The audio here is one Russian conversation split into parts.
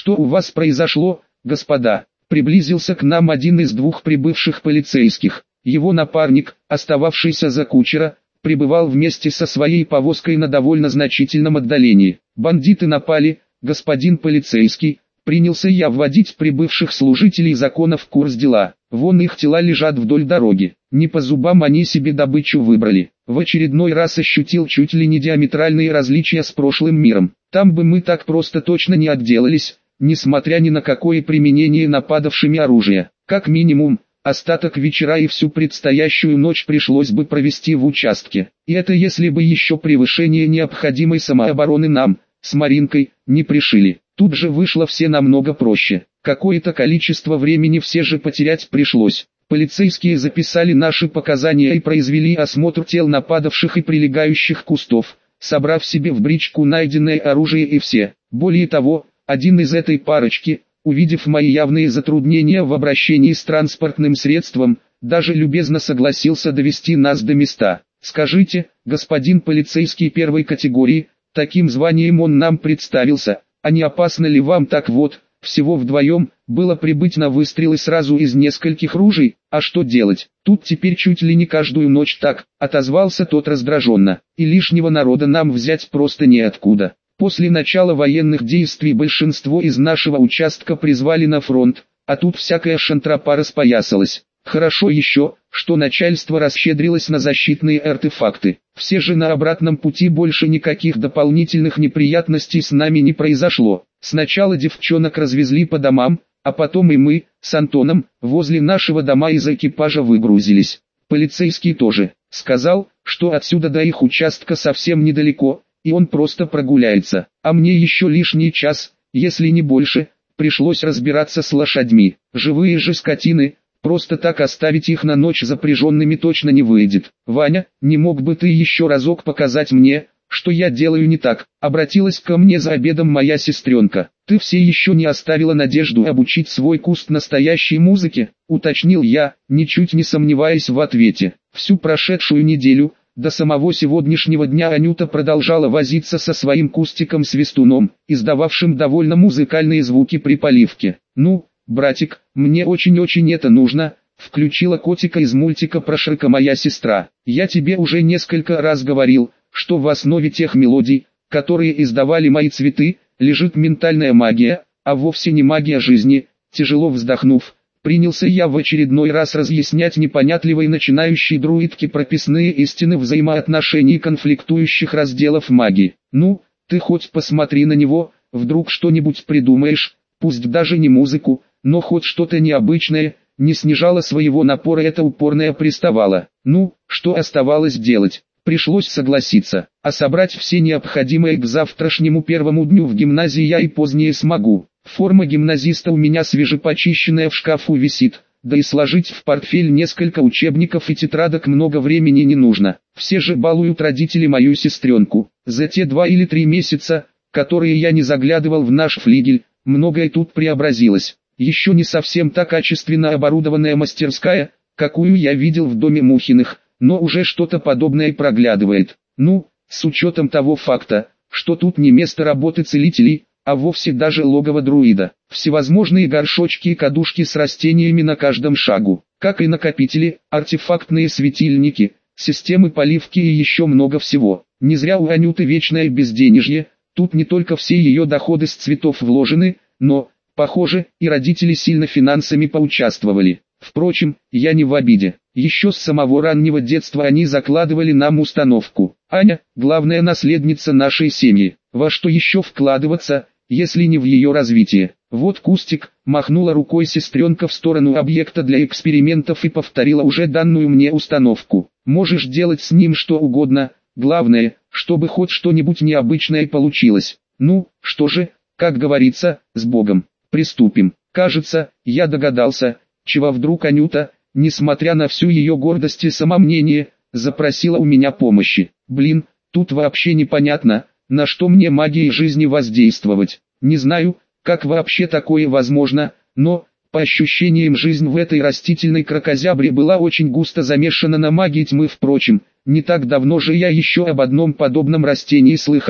«Что у вас произошло, господа?» Приблизился к нам один из двух прибывших полицейских. Его напарник, остававшийся за кучера, пребывал вместе со своей повозкой на довольно значительном отдалении. «Бандиты напали, господин полицейский», принялся я вводить прибывших служителей закона в курс дела. «Вон их тела лежат вдоль дороги. Не по зубам они себе добычу выбрали». В очередной раз ощутил чуть ли не диаметральные различия с прошлым миром. Там бы мы так просто точно не отделались, несмотря ни на какое применение нападавшими оружия. Как минимум, остаток вечера и всю предстоящую ночь пришлось бы провести в участке. И это если бы еще превышение необходимой самообороны нам, с Маринкой, не пришили. Тут же вышло все намного проще. Какое-то количество времени все же потерять пришлось. Полицейские записали наши показания и произвели осмотр тел нападавших и прилегающих кустов, собрав себе в бричку найденное оружие и все. Более того, один из этой парочки, увидев мои явные затруднения в обращении с транспортным средством, даже любезно согласился довести нас до места. «Скажите, господин полицейский первой категории», таким званием он нам представился, «а не опасно ли вам так вот, всего вдвоем, было прибыть на выстрелы сразу из нескольких ружей? А что делать? Тут теперь чуть ли не каждую ночь так», отозвался тот раздраженно, «и лишнего народа нам взять просто неоткуда». После начала военных действий большинство из нашего участка призвали на фронт, а тут всякая шантропа распоясалась. Хорошо еще, что начальство расщедрилось на защитные артефакты. Все же на обратном пути больше никаких дополнительных неприятностей с нами не произошло. Сначала девчонок развезли по домам, а потом и мы, с Антоном, возле нашего дома из экипажа выгрузились. Полицейский тоже сказал, что отсюда до их участка совсем недалеко, и он просто прогуляется. А мне еще лишний час, если не больше, пришлось разбираться с лошадьми. Живые же скотины, просто так оставить их на ночь запряженными точно не выйдет. «Ваня, не мог бы ты еще разок показать мне, что я делаю не так?» Обратилась ко мне за обедом моя сестренка. «Ты все еще не оставила надежду обучить свой куст настоящей музыке?» Уточнил я, ничуть не сомневаясь в ответе. Всю прошедшую неделю, до самого сегодняшнего дня Анюта продолжала возиться со своим кустиком-свистуном, издававшим довольно музыкальные звуки при поливке. «Ну, братик, мне очень-очень это нужно», включила котика из мультика про Шрека моя сестра. «Я тебе уже несколько раз говорил, что в основе тех мелодий, которые издавали мои цветы, лежит ментальная магия, а вовсе не магия жизни». Тяжело вздохнув, принялся я в очередной раз разъяснять непонятливой начинающей друидке прописные истины взаимоотношений конфликтующих разделов магии. «Ну, ты хоть посмотри на него, вдруг что-нибудь придумаешь, пусть даже не музыку, но хоть что-то необычное», не снижала своего напора эта упорная приставала. Ну, что оставалось делать? Пришлось согласиться, а собрать все необходимое к завтрашнему первому дню в гимназии я и позднее смогу. Форма гимназиста у меня свежепочищенная в шкафу висит, да и сложить в портфель несколько учебников и тетрадок много времени не нужно. Все же балуют родители мою сестренку. За те 2 или 3 месяца, которые я не заглядывал в наш флигель, многое тут преобразилось. Еще не совсем та качественно оборудованная мастерская, какую я видел в доме Мухиных, но уже что-то подобное проглядывает. Ну, с учетом того факта, что тут не место работы целителей, а вовсе даже логово друида. Всевозможные горшочки и кадушки с растениями на каждом шагу, как и накопители, артефактные светильники, системы поливки и еще много всего. Не зря у Анюты вечное безденежье, тут не только все ее доходы с цветов вложены, но, похоже, и родители сильно финансами поучаствовали. Впрочем, я не в обиде. Еще с самого раннего детства они закладывали нам установку. Аня – главная наследница нашей семьи. Во что еще вкладываться, если не в ее развитие? Вот кустик, махнула рукой сестренка в сторону объекта для экспериментов и повторила уже данную мне установку. Можешь делать с ним что угодно, главное, чтобы хоть что-нибудь необычное получилось. Ну, что же, как говорится, с Богом. Приступим. Кажется, я догадался, чего вдруг Анюта, несмотря на всю ее гордость и самомнение, запросила у меня помощи. Блин, тут вообще непонятно, на что мне магией жизни воздействовать. Не знаю, как вообще такое возможно, но, по ощущениям, жизнь в этой растительной кракозябре была очень густо замешана на магии тьмы. Впрочем, не так давно же я еще об одном подобном растении слыхал,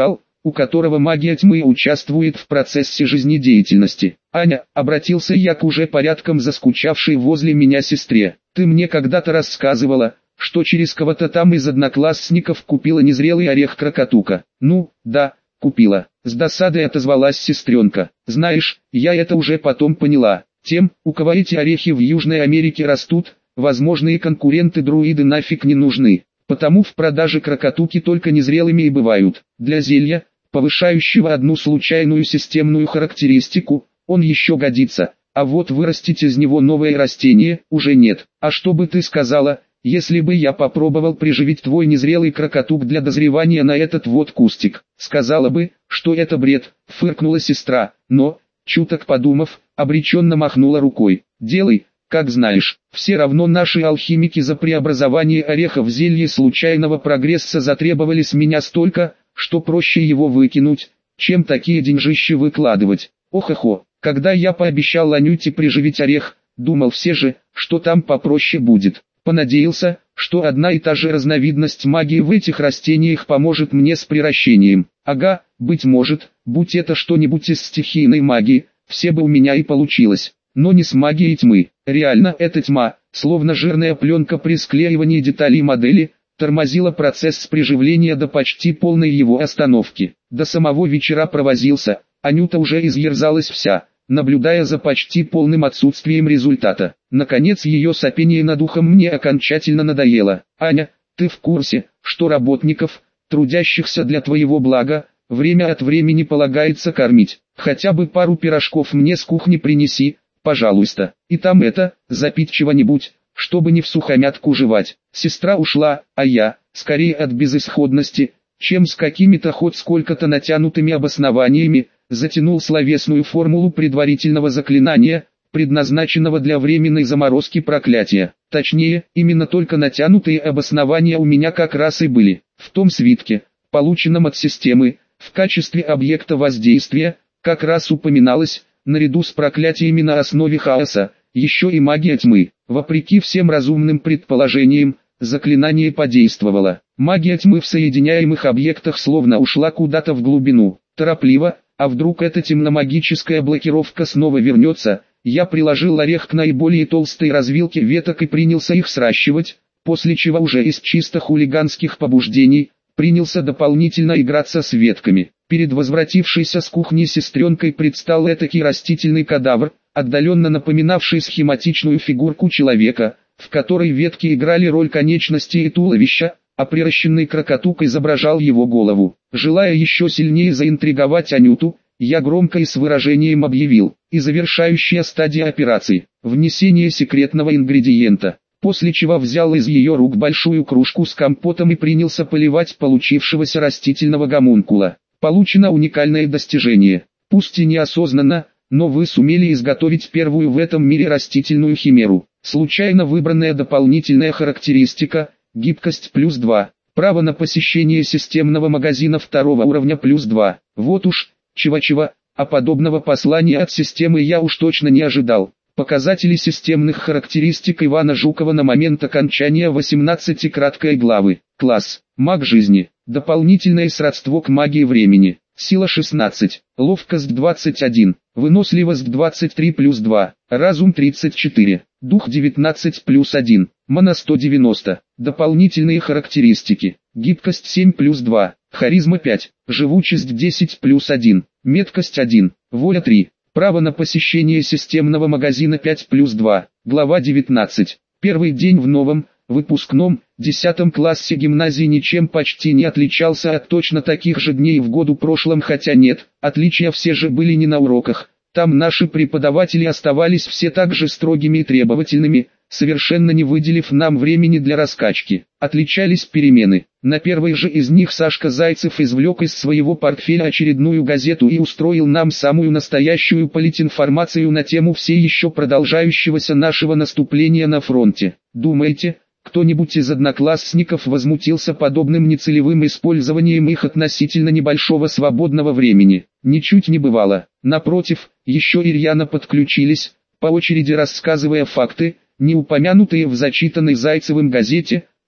у которого магия тьмы участвует в процессе жизнедеятельности. Аня, обратился я к уже порядком заскучавшей возле меня сестре. Ты мне когда-то рассказывала, что через кого-то там из одноклассников купила незрелый орех крокотука. Ну, да, купила. С досадой отозвалась сестренка. Знаешь, я это уже потом поняла. Тем, у кого эти орехи в Южной Америке растут, возможные конкуренты-друиды нафиг не нужны. Потому в продаже крокотуки только незрелыми и бывают. Для зелья, повышающего одну случайную системную характеристику, он еще годится, а вот вырастить из него новое растение уже нет. А что бы ты сказала, если бы я попробовал приживить твой незрелый крокотук для дозревания на этот вот кустик? Сказала бы, что это бред, фыркнула сестра, но, чуток подумав, обреченно махнула рукой. Делай, как знаешь. Все равно наши алхимики за преобразование ореха в зелье случайного прогресса затребовали с меня столько, что проще его выкинуть, чем такие деньжищи выкладывать. Ох-охо, когда я пообещал Анюте приживить орех, думал все же, что там попроще будет. Понадеялся, что одна и та же разновидность магии в этих растениях поможет мне с приращением. Ага, быть может, будь это что-нибудь из стихийной магии, все бы у меня и получилось. Но не с магией тьмы. Реально эта тьма, словно жирная пленка при склеивании деталей модели, тормозила процесс приживления до почти полной его остановки. До самого вечера провозился, Анюта уже изъерзалась вся, наблюдая за почти полным отсутствием результата. Наконец ее сопение над ухом мне окончательно надоело. Аня, ты в курсе, что работников, трудящихся для твоего блага, время от времени полагается кормить? Хотя бы пару пирожков мне с кухни принеси, пожалуйста, и там запить чего-нибудь, чтобы не всухомятку жевать. Сестра ушла, а я, скорее от безысходности, чем с какими-то хоть сколько-то натянутыми обоснованиями, затянул словесную формулу предварительного заклинания, предназначенного для временной заморозки проклятия. Точнее, именно только натянутые обоснования у меня как раз и были. В том свитке, полученном от системы, в качестве объекта воздействия, как раз упоминалось, наряду с проклятиями на основе хаоса, еще и магия тьмы. Вопреки всем разумным предположениям, заклинание подействовало. Магия тьмы в соединяемых объектах словно ушла куда-то в глубину. Торопливо, а вдруг эта темномагическая блокировка снова вернется, я приложил орех к наиболее толстой развилке веток и принялся их сращивать, после чего уже из чисто хулиганских побуждений, принялся дополнительно играться с ветками. Перед возвратившейся с кухни сестренкой предстал этакий растительный кадавр, отдаленно напоминавший схематичную фигурку человека, в которой ветки играли роль конечности и туловища, а приращенный крокотук изображал его голову. Желая еще сильнее заинтриговать Анюту, я громко и с выражением объявил: и завершающая стадия операции – внесение секретного ингредиента. После чего взял из ее рук большую кружку с компотом и принялся поливать получившегося растительного гомункула. Получено уникальное достижение. Пусть и неосознанно, но вы сумели изготовить первую в этом мире растительную химеру. Случайно выбранная дополнительная характеристика – гибкость плюс 2. Право на посещение системного магазина второго уровня плюс 2. Вот уж, чего-чего, а подобного послания от системы я уж точно не ожидал. Показатели системных характеристик Ивана Жукова на момент окончания 18-краткой главы. Класс. Маг жизни. Дополнительное сродство к магии времени. Сила 16. Ловкость 21. Выносливость 23 плюс 2. Разум 34. Дух 19 плюс 1. Мана 190. Дополнительные характеристики. Гибкость 7 плюс 2. Харизма 5. Живучесть 10 плюс 1. Меткость 1. Воля 3. Право на посещение системного магазина 5 плюс 2. Глава 19. Первый день в новом, выпускном, 10 классе гимназии ничем почти не отличался от точно таких же дней в году прошлом, хотя нет, отличия все же были не на уроках. Там наши преподаватели оставались все так же строгими и требовательными, совершенно не выделив нам времени для раскачки. Отличались перемены. На первой же из них Сашка Зайцев извлек из своего портфеля очередную газету и устроил нам самую настоящую политинформацию на тему все еще продолжающегося нашего наступления на фронте. Думаете, кто-нибудь из одноклассников возмутился подобным нецелевым использованием их относительно небольшого свободного времени? Ничуть не бывало. Напротив, еще и рьяно подключились, по очереди рассказывая факты, не упомянутые в зачитанной Зайцевым газете,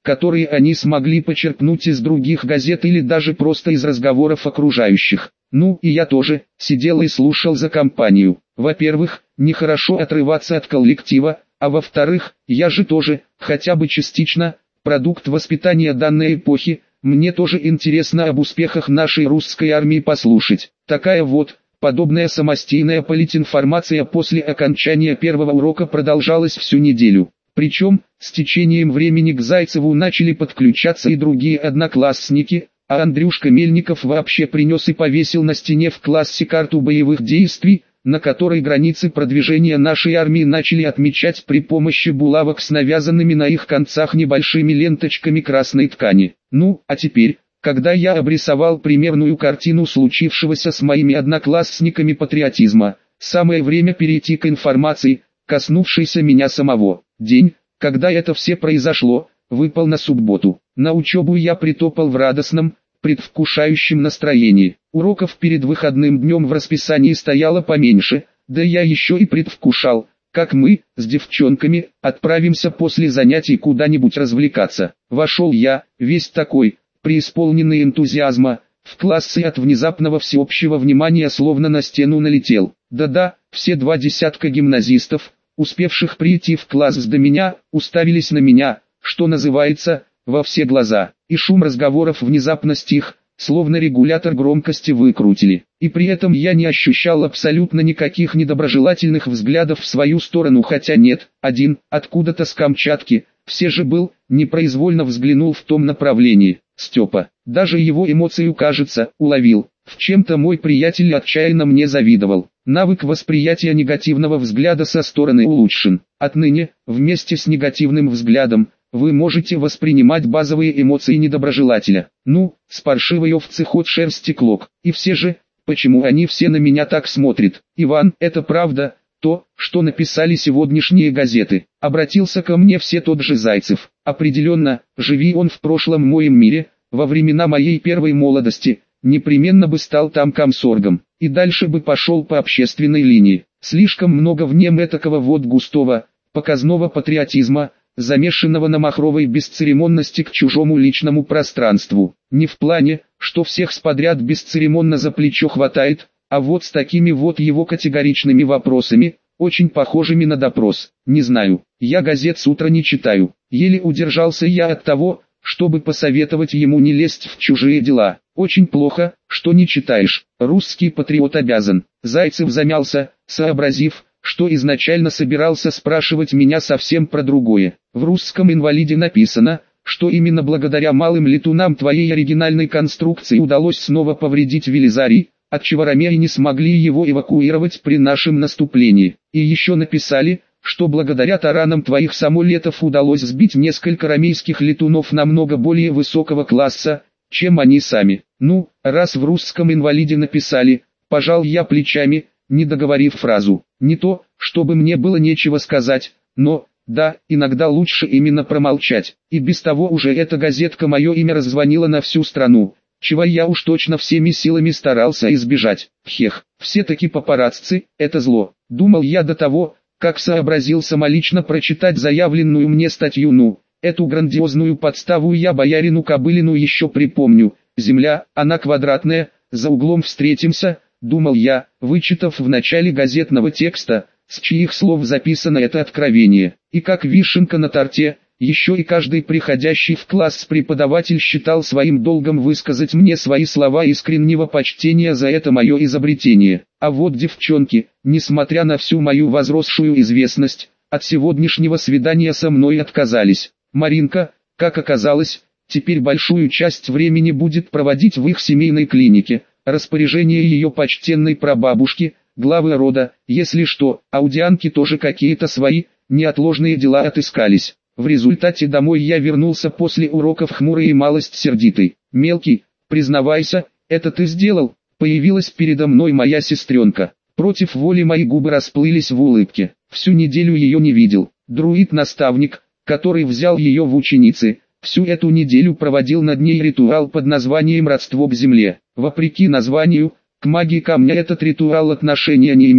которые они смогли почерпнуть из других газет или даже просто из разговоров окружающих. Ну и я тоже сидел и слушал за компанию. Во-первых, нехорошо отрываться от коллектива, а во-вторых, я же тоже, хотя бы частично, продукт воспитания данной эпохи, мне тоже интересно об успехах нашей русской армии послушать. Такая вот, подобная самостийная политинформация после окончания первого урока продолжалась всю неделю. Причем, с течением времени к Зайцеву начали подключаться и другие одноклассники, а Андрюшка Мельников вообще принес и повесил на стене в классе карту боевых действий, на которой границы продвижения нашей армии начали отмечать при помощи булавок с навязанными на их концах небольшими ленточками красной ткани. Ну, а теперь, когда я обрисовал примерную картину случившегося с моими одноклассниками патриотизма, самое время перейти к информации, коснувшейся меня самого. День, когда это все произошло, выпал на субботу. На учебу я притопал в радостном, предвкушающем настроении. Уроков перед выходным днем в расписании стояло поменьше, да я еще и предвкушал, как мы, с девчонками, отправимся после занятий куда-нибудь развлекаться. Вошел я, весь такой, преисполненный энтузиазма, в класс и от внезапного всеобщего внимания словно на стену налетел. Да-да, все 20 гимназистов, успевших прийти в класс до меня, уставились на меня, что называется, во все глаза, и шум разговоров внезапно стих, словно регулятор громкости выкрутили. И при этом я не ощущал абсолютно никаких недоброжелательных взглядов в свою сторону, хотя нет, один, откуда-то с Камчатки, все же был, непроизвольно взглянул в том направлении. Степа, даже его эмоцию, кажется, уловил. В чем-то мой приятель отчаянно мне завидовал. Навык восприятия негативного взгляда со стороны улучшен. Отныне, вместе с негативным взглядом, вы можете воспринимать базовые эмоции недоброжелателя. Ну, с паршивой овцы хоть шерсти клок. И все же, почему они все на меня так смотрят? Иван, это правда, то, что написали сегодняшние газеты. Обратился ко мне все тот же Зайцев. Определенно, живи он в прошлом моем мире, во времена моей первой молодости, непременно бы стал там комсоргом. И дальше бы пошел по общественной линии. Слишком много в нем этакого вот густого, показного патриотизма, замешанного на махровой бесцеремонности к чужому личному пространству. Не в плане, что всех сподряд бесцеремонно за плечо хватает, а вот с такими вот его категоричными вопросами, очень похожими на допрос. Не знаю, я газет с утра не читаю. Еле удержался я от того, чтобы посоветовать ему не лезть в чужие дела. Очень плохо, что не читаешь. Русский патриот обязан. Зайцев замялся, сообразив, что изначально собирался спрашивать меня совсем про другое. В «Русском инвалиде» написано, что именно благодаря малым летунам твоей оригинальной конструкции удалось снова повредить Велизарий, отчего ромеи не смогли его эвакуировать при нашем наступлении. И еще написали, что благодаря таранам твоих самолетов удалось сбить несколько ромейских летунов намного более высокого класса, чем они сами. Ну, раз в «Русском инвалиде» написали, пожал я плечами, не договорив фразу. Не то, чтобы мне было нечего сказать, но, да, иногда лучше именно промолчать. И без того уже эта газетка мое имя раззвонила на всю страну, чего я уж точно всеми силами старался избежать. Хех, все-таки папарацци, это зло. Думал я до того, как сообразил самолично прочитать заявленную мне статью. Ну, эту грандиозную подставу я боярину Кобылину еще припомню. Земля, она квадратная, за углом встретимся, думал я, вычитав в начале газетного текста, с чьих слов записано это откровение. И как вишенка на торте, еще и каждый приходящий в класс преподаватель считал своим долгом высказать мне свои слова искреннего почтения за это мое изобретение. А вот девчонки, несмотря на всю мою возросшую известность, от сегодняшнего свидания со мной отказались. Маринка, как оказалось, теперь большую часть времени будет проводить в их семейной клинике. Распоряжение ее почтенной прабабушки, главы рода, если что, аудианки тоже какие-то свои, неотложные дела отыскались. В результате домой я вернулся после уроков хмурый и малость сердитый. «Мелкий, признавайся, это ты сделал?» Появилась передо мной моя сестренка. Против воли мои губы расплылись в улыбке. Всю неделю ее не видел. Друид-наставник, который взял ее в ученицы, всю эту неделю проводил над ней ритуал под названием «Родство к земле». Вопреки названию, к магии камня этот ритуал отношения не имел,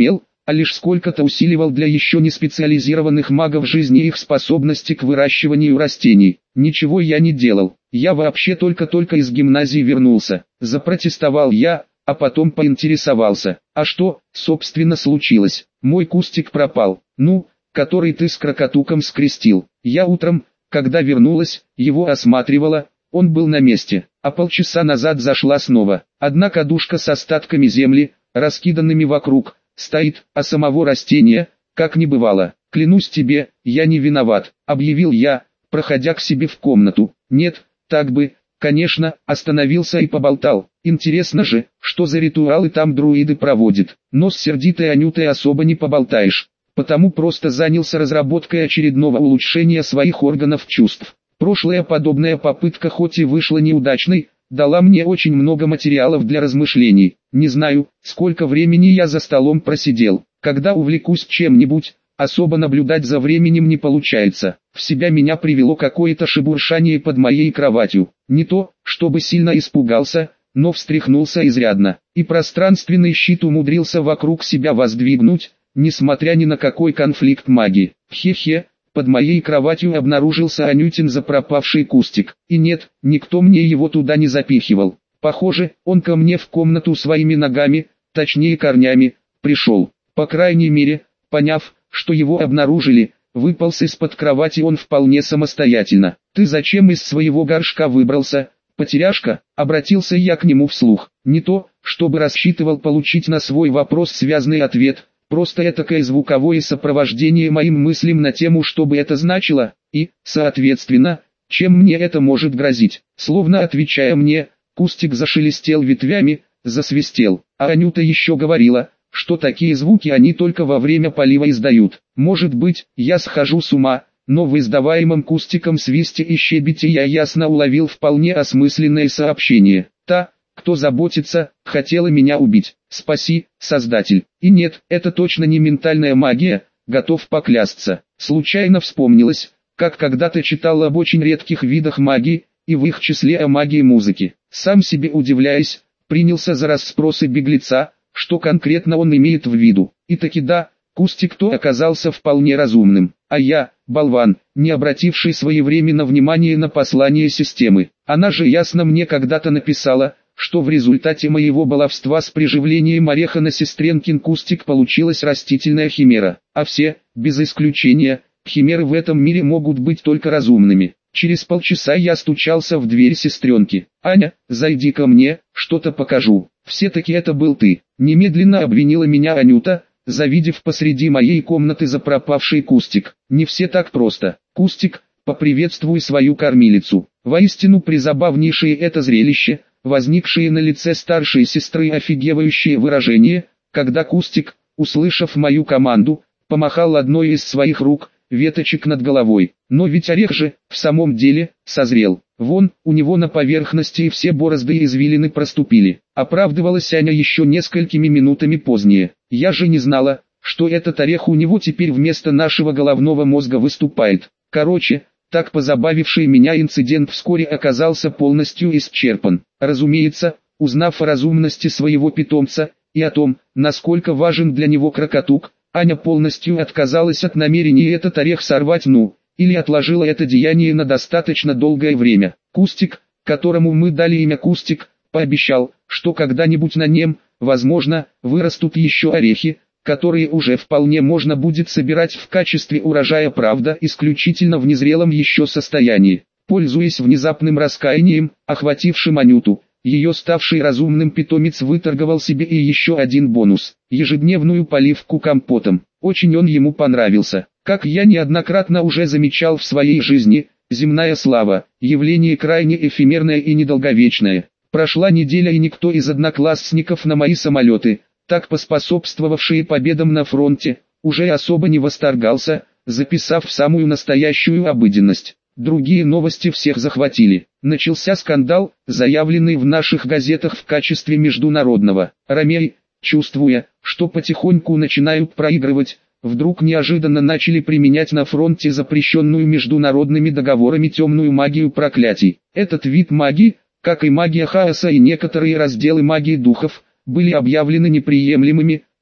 а лишь сколько-то усиливал для еще не специализированных магов жизни их способности к выращиванию растений. Ничего я не делал, я вообще только-только из гимназии вернулся. Запротестовал я, а потом поинтересовался, а что, собственно, случилось? Мой кустик пропал, который ты с крокотуком скрестил. Я утром, когда вернулась, его осматривала, он был на месте, а полчаса назад зашла снова. Одна кадушка с остатками земли, раскиданными вокруг, стоит, а самого растения, как не бывало. Клянусь тебе, я не виноват, объявил я, проходя к себе в комнату. Нет, так бы, конечно, остановился и поболтал. Интересно же, что за ритуалы там друиды проводят. Но с сердитой Анютой особо не поболтаешь, потому просто занялся разработкой очередного улучшения своих органов чувств. Прошлая подобная попытка хоть и вышла неудачной, дала мне очень много материалов для размышлений. Не знаю, сколько времени я за столом просидел. Когда увлекусь чем-нибудь, особо наблюдать за временем не получается. В себя меня привело какое-то шебуршание под моей кроватью. Не то, чтобы сильно испугался, но встряхнулся изрядно. И пространственный щит умудрился вокруг себя воздвигнуть, несмотря ни на какой конфликт магии. Хе-хе. Под моей кроватью обнаружился Анютин запропавший кустик. И нет, никто мне его туда не запихивал. Похоже, он ко мне в комнату своими ногами, точнее корнями, пришел. По крайней мере, поняв, что его обнаружили, выполз из-под кровати он вполне самостоятельно. «Ты зачем из своего горшка выбрался, потеряшка?» Обратился я к нему вслух. Не то, чтобы рассчитывал получить на свой вопрос связный ответ, просто этакое звуковое сопровождение моим мыслям на тему, что бы это значило, и, соответственно, чем мне это может грозить. Словно отвечая мне, кустик зашелестел ветвями, засвистел, а Анюта еще говорила, что такие звуки они только во время полива издают. Может быть, я схожу с ума, но в издаваемом кустиком свисте и щебете я ясно уловил вполне осмысленное сообщение. Та, кто заботится, хотела меня убить. Спаси, Создатель. И нет, это точно не ментальная магия, готов поклясться. Случайно вспомнилось, как когда-то читал об очень редких видах магии, и в их числе о магии музыки. Сам себе удивляясь, принялся за расспросы беглеца, что конкретно он имеет в виду. И таки да, кустик-то оказался вполне разумным. А я, болван, не обративший своевременно внимания на послание системы. Она же ясно мне когда-то написала, что в результате моего баловства с приживлением ореха на сестренкин кустик получилась растительная химера. А все, без исключения, химеры в этом мире могут быть только разумными. Через полчаса я стучался в дверь сестренки. «Аня, зайди ко мне, что-то покажу». «Все-таки это был ты», — немедленно обвинила меня Анюта, завидев посреди моей комнаты запропавший кустик. «Не все так просто. Кустик, поприветствуй свою кормилицу». Воистину призабавнейшее это зрелище, возникшее на лице старшей сестры офигевающее выражение, когда кустик, услышав мою команду, помахал одной из своих рук, веточек над головой. Но ведь орех же, в самом деле, созрел. Вон, у него на поверхности и все борозды и извилины проступили. Оправдывалась Аня еще несколькими минутами позднее. Я же не знала, что этот орех у него теперь вместо нашего головного мозга выступает. Короче, так позабавивший меня инцидент вскоре оказался полностью исчерпан. Разумеется, узнав о разумности своего питомца, и о том, насколько важен для него крокотук, Аня полностью отказалась от намерения этот орех сорвать, или отложила это деяние на достаточно долгое время. Кустик, которому мы дали имя Кустик, пообещал, что когда-нибудь на нем, возможно, вырастут еще орехи, которые уже вполне можно будет собирать в качестве урожая, правда, исключительно в незрелом еще состоянии. Пользуясь внезапным раскаянием, охватившим Анюту, ее ставший разумным питомец выторговал себе и еще один бонус – ежедневную поливку компотом. Очень он ему понравился. Как я неоднократно уже замечал в своей жизни, земная слава – явление крайне эфемерное и недолговечное. Прошла неделя, и никто из одноклассников на мои самолеты, так поспособствовавшие победам на фронте, уже особо не восторгался, записав в самую настоящую обыденность. Другие новости всех захватили. Начался скандал, заявленный в наших газетах в качестве международного. Ромей, чувствуя, что потихоньку начинают проигрывать, вдруг неожиданно начали применять на фронте запрещенную международными договорами темную магию проклятий. Этот вид магии, как и магия хаоса и некоторые разделы магии духов, были объявлены неприемлемыми,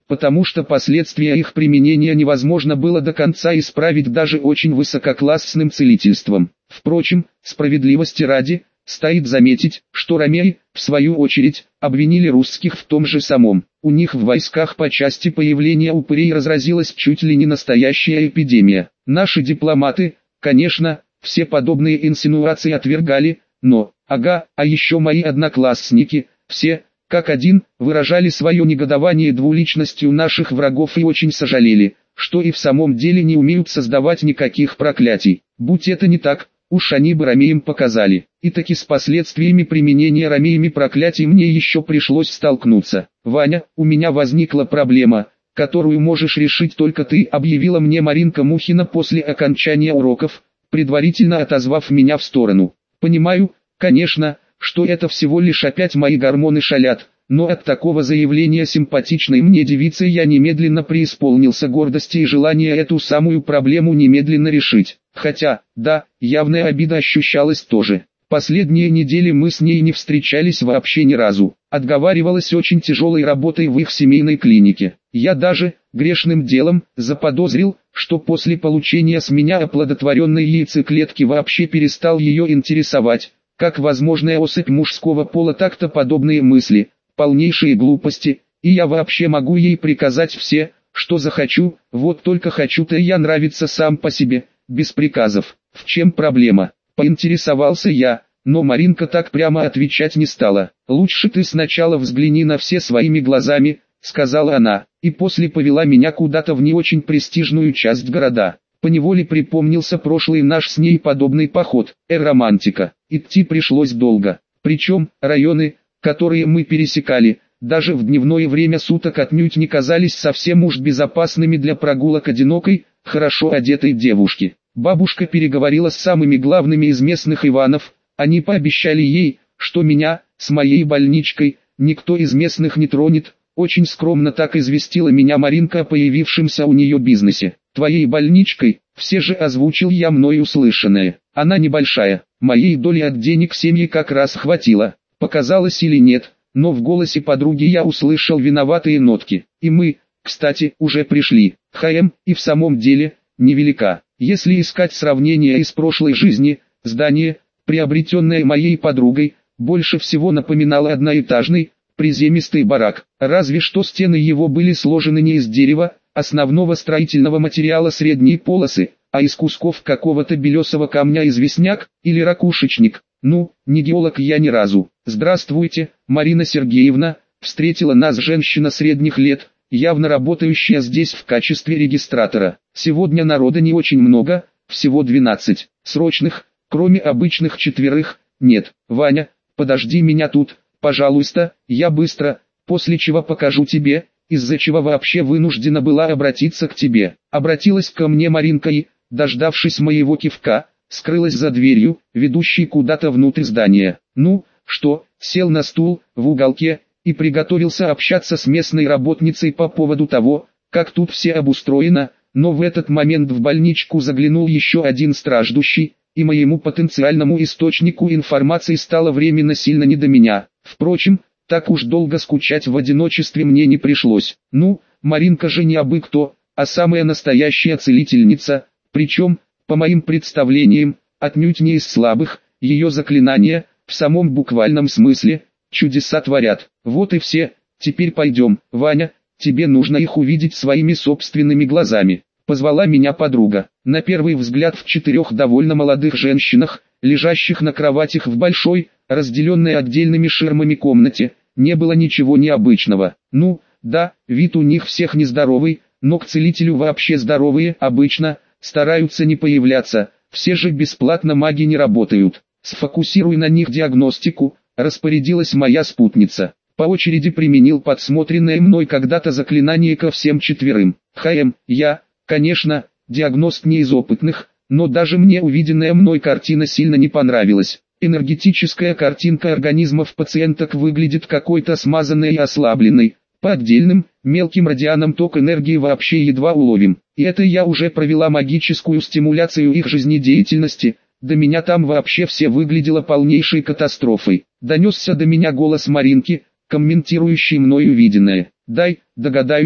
потому что последствия их применения невозможно было до конца исправить даже очень высококлассным целительством. Впрочем, справедливости ради, стоит заметить, что ромеи, в свою очередь, обвинили русских в том же самом. У них в войсках по части появления упырей разразилась чуть ли не настоящая эпидемия. Наши дипломаты, конечно, все подобные инсинуации отвергали, но, а еще мои одноклассники, все, как один, выражали свое негодование двуличностью наших врагов и очень сожалели, что и в самом деле не умеют создавать никаких проклятий. Будь это не так, уж они бы ромеям показали. И таки с последствиями применения ромеями проклятий мне еще пришлось столкнуться. «Ваня, у меня возникла проблема, которую можешь решить только ты», объявила мне Маринка Мухина после окончания уроков, предварительно отозвав меня в сторону. «Понимаю, конечно, что это всего лишь опять мои гормоны шалят, но от такого заявления симпатичной мне девицы я немедленно преисполнился гордости и желания эту самую проблему немедленно решить. Хотя, да, явная обида ощущалась тоже. Последние недели мы с ней не встречались вообще ни разу. Отговаривалась очень тяжелой работой в их семейной клинике. Я даже, грешным делом, заподозрил, что после получения с меня оплодотворенной яйцеклетки вообще перестал ее интересовать, как возможная особь мужского пола, так-то подобные мысли, полнейшие глупости, и я вообще могу ей приказать все, что захочу, вот только хочу-то я нравиться сам по себе, без приказов. В чем проблема? Поинтересовался я, но Маринка так прямо отвечать не стала. «Лучше ты сначала взгляни на все своими глазами», — сказала она, и после повела меня куда-то в не очень престижную часть города. Поневоле припомнился прошлый наш с ней подобный поход, романтика. Идти пришлось долго, причем районы, которые мы пересекали, даже в дневное время суток отнюдь не казались совсем уж безопасными для прогулок одинокой, хорошо одетой девушки. Бабушка переговорила с самыми главными из местных Иванов, они пообещали ей, что меня, с моей больничкой, никто из местных не тронет. Очень скромно так известила меня Маринка о появившемся у нее бизнесе. «Твоей больничкой», все же озвучил я мной услышанное. Она небольшая, моей доли от денег семьи как раз хватило. Показалось или нет, но в голосе подруги я услышал виноватые нотки. И мы, кстати, уже пришли. И в самом деле, невелика. Если искать сравнение из прошлой жизни, здание, приобретенное моей подругой, больше всего напоминало одноэтажный, приземистый барак, разве что стены его были сложены не из дерева, основного строительного материала средней полосы, а из кусков какого-то белесого камня известняк, или ракушечник. Ну, не геолог я ни разу. «Здравствуйте, Марина Сергеевна», встретила нас женщина средних лет, явно работающая здесь в качестве регистратора. «Сегодня народа не очень много, всего 12. Срочных, кроме обычных 4, нет. Ваня, подожди меня тут, пожалуйста, я быстро, после чего покажу тебе, из-за чего вообще вынуждена была обратиться к тебе». Обратилась ко мне Маринка и, дождавшись моего кивка, скрылась за дверью, ведущей куда-то внутрь здания. Ну, что, сел на стул, в уголке, и приготовился общаться с местной работницей по поводу того, как тут все обустроено, но в этот момент в больничку заглянул еще один страждущий, и моему потенциальному источнику информации стало временно сильно не до меня. Впрочем, так уж долго скучать в одиночестве мне не пришлось. Ну, Маринка же не абы кто, а самая настоящая целительница, причем, по моим представлениям, отнюдь не из слабых, ее заклинания, в самом буквальном смысле, чудеса творят. Вот и все, теперь пойдем, Ваня, тебе нужно их увидеть своими собственными глазами. Позвала меня подруга. На первый взгляд в 4 довольно молодых женщинах, лежащих на кроватях в большой, разделенной отдельными ширмами комнате, не было ничего необычного. Ну, да, вид у них всех нездоровый, но к целителю вообще здоровые обычно стараются не появляться, все же бесплатно маги не работают. Сфокусируй на них диагностику, распорядилась моя спутница. По очереди применил подсмотренное мной когда-то заклинание ко всем 4. Я, конечно, диагност не из опытных, но даже мне увиденная мной картина сильно не понравилась. Энергетическая картинка организмов пациенток выглядит какой-то смазанной и ослабленной. По отдельным, мелким радианам ток энергии вообще едва уловим. И это я уже провела магическую стимуляцию их жизнедеятельности. До меня там вообще все выглядело полнейшей катастрофой. Донесся до меня голос Маринки, комментирующий мною увиденное. «Дай, догадаюсь,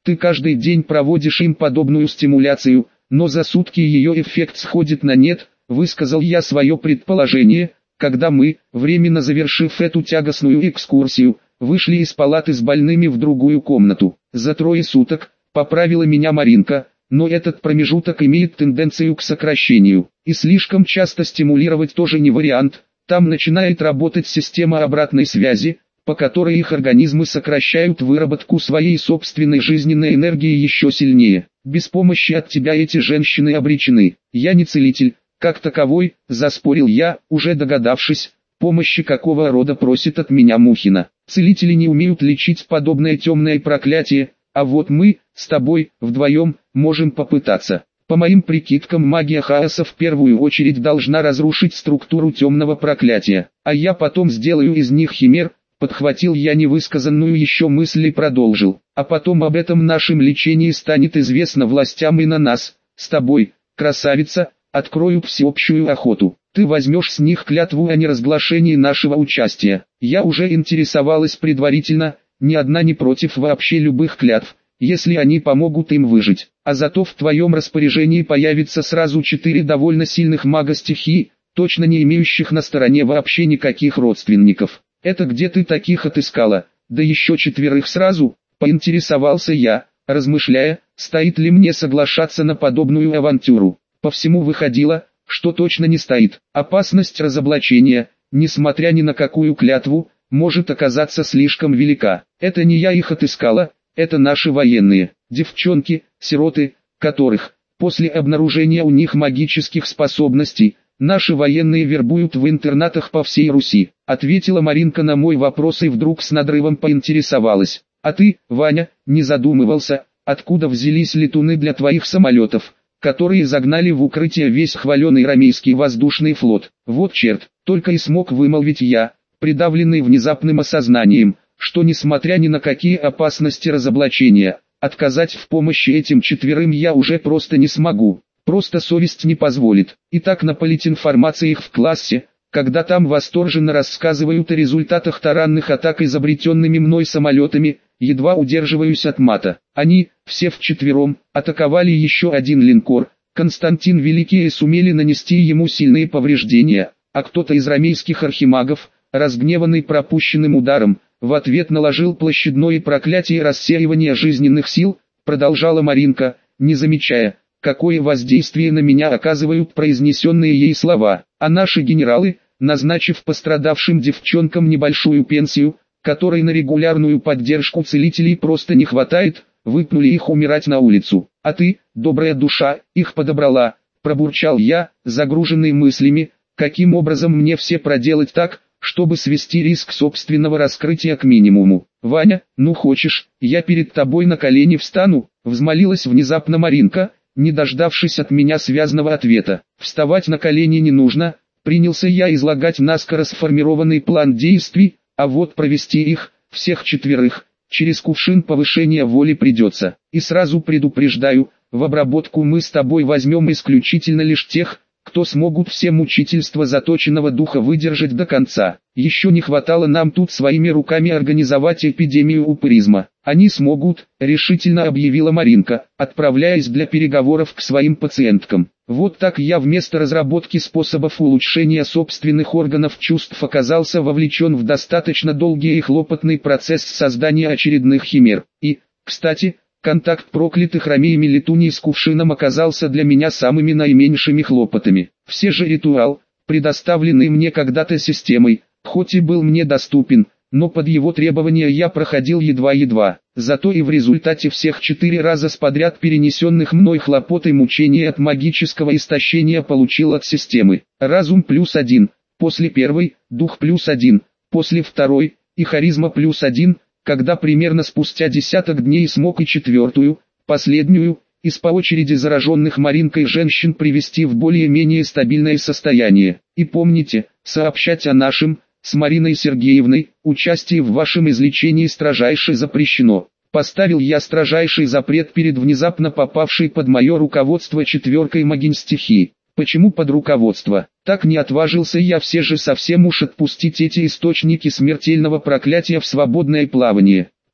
Ты каждый день проводишь им подобную стимуляцию, но за сутки ее эффект сходит на нет, высказал я свое предположение, когда мы, временно завершив эту тягостную экскурсию, вышли из палаты с больными в другую комнату. За 3 суток, поправила меня Маринка, но этот промежуток имеет тенденцию к сокращению, и слишком часто стимулировать тоже не вариант, там начинает работать система обратной связи, по которой их организмы сокращают выработку своей собственной жизненной энергии еще сильнее. Без помощи от тебя эти женщины обречены. Я не целитель, как таковой, заспорил я, уже догадавшись, помощи какого рода просит от меня Мухина. Целители не умеют лечить подобное темное проклятие, а вот мы, с тобой, вдвоем, можем попытаться. По моим прикидкам, магия хаоса в первую очередь должна разрушить структуру темного проклятия, а я потом сделаю из них химер. Подхватил я невысказанную еще мысль и продолжил. А потом об этом нашем лечении станет известно властям и на нас, с тобой, красавица, откроют всеобщую охоту. Ты возьмешь с них клятву о неразглашении нашего участия. Я уже интересовалась предварительно, ни одна не против вообще любых клятв, если они помогут им выжить. А зато в твоем распоряжении появится сразу 4 довольно сильных мага стихии, точно не имеющих на стороне вообще никаких родственников. Это где ты таких отыскала? Да еще 4 сразу, поинтересовался я, размышляя, стоит ли мне соглашаться на подобную авантюру. По всему выходило, что точно не стоит. Опасность разоблачения, несмотря ни на какую клятву, может оказаться слишком велика. Это не я их отыскала, это наши военные, девчонки, сироты, которых, после обнаружения у них магических способностей, наши военные вербуют в интернатах по всей Руси, ответила Маринка на мой вопрос и вдруг с надрывом поинтересовалась. А ты, Ваня, не задумывался, откуда взялись летуны для твоих самолетов, которые загнали в укрытие весь хваленый рамейский воздушный флот? Вот черт, только и смог вымолвить я, придавленный внезапным осознанием, что несмотря ни на какие опасности разоблачения, отказать в помощи этим 4 я уже просто не смогу. Просто совесть не позволит. Итак, на политинформации их в классе, когда там восторженно рассказывают о результатах таранных атак изобретенными мной самолетами, едва удерживаюсь от мата. Они, все вчетвером, атаковали еще один линкор. Константин Великий и сумели нанести ему сильные повреждения, а кто-то из рамейских архимагов, разгневанный пропущенным ударом, в ответ наложил площадное проклятие рассеивания жизненных сил, продолжала Маринка, не замечая, какое воздействие на меня оказывают произнесенные ей слова. А наши генералы, назначив пострадавшим девчонкам небольшую пенсию, которой на регулярную поддержку целителей просто не хватает, выпнули их умирать на улицу. А ты, добрая душа, их подобрала, пробурчал я, загруженный мыслями, каким образом мне все проделать так, чтобы свести риск собственного раскрытия к минимуму. Ваня, ну хочешь, я перед тобой на колени встану, взмолилась внезапно Маринка, не дождавшись от меня связного ответа. Вставать на колени не нужно, принялся я излагать наскоро сформированный план действий, а вот провести их, всех 4, через кувшин повышения воли придется. И сразу предупреждаю, в обработку мы с тобой возьмем исключительно лишь тех, кто смогут все мучительства заточенного духа выдержать до конца. Еще не хватало нам тут своими руками организовать эпидемию упыризма. Они смогут, решительно объявила Маринка, отправляясь для переговоров к своим пациенткам. Вот так я вместо разработки способов улучшения собственных органов чувств оказался вовлечен в достаточно долгий и хлопотный процесс создания очередных химер. И, кстати, контакт проклятых ромеями летуней с кувшином оказался для меня самыми наименьшими хлопотами. Все же ритуал, предоставленный мне когда-то системой, хоть и был мне доступен, но под его требования я проходил едва-едва. Зато и в результате всех 4 раза подряд перенесенных мной хлопот и мучений от магического истощения получил от системы. Разум +1, после первой, дух +1, после второй, и харизма +1, когда примерно спустя десяток дней смог и 4-ю, последнюю, из по очереди зараженных Маринкой женщин привести в более-менее стабильное состояние. И помните, сообщать о нашем, с Мариной Сергеевной, участии в вашем излечении строжайше запрещено. Поставил я строжайший запрет перед внезапно попавшей под мое руководство 4 могинь стихии. Почему под руководство? Так не отважился я все же совсем уж отпустить эти источники смертельного проклятия в свободное плавание.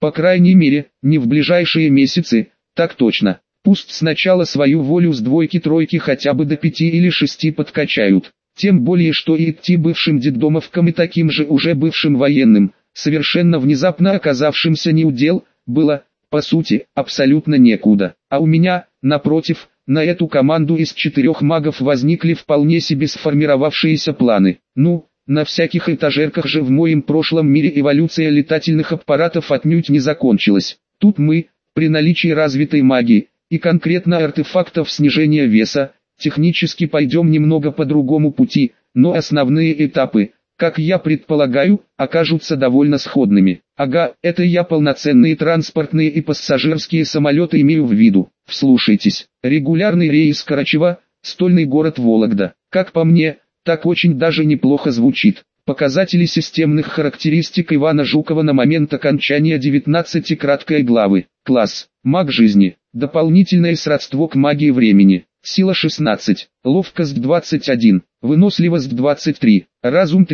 По крайней мере, не в ближайшие месяцы, так точно. Пусть сначала свою волю с двойки-тройки хотя бы до 5 или 6 подкачают. Тем более, что и идти бывшим детдомовкам и таким же уже бывшим военным, совершенно внезапно оказавшимся неудел, было, по сути, абсолютно некуда. А у меня, напротив, на эту команду из 4 магов возникли вполне себе сформировавшиеся планы. Ну, на всяких этажерках же в моем прошлом мире эволюция летательных аппаратов отнюдь не закончилась. Тут мы, при наличии развитой магии, и конкретно артефактов снижения веса, технически пойдем немного по другому пути, но основные этапы, как я предполагаю, окажутся довольно сходными. Ага, это я полноценные транспортные и пассажирские самолеты имею в виду. Вслушайтесь, регулярный рейс Карачева, стольный город Вологда. Как по мне, так очень даже неплохо звучит. Показатели системных характеристик Ивана Жукова на момент окончания 19 краткой главы. Класс, маг жизни, дополнительное сродство к магии времени. Сила 16, ловкость 21, выносливость 23, разум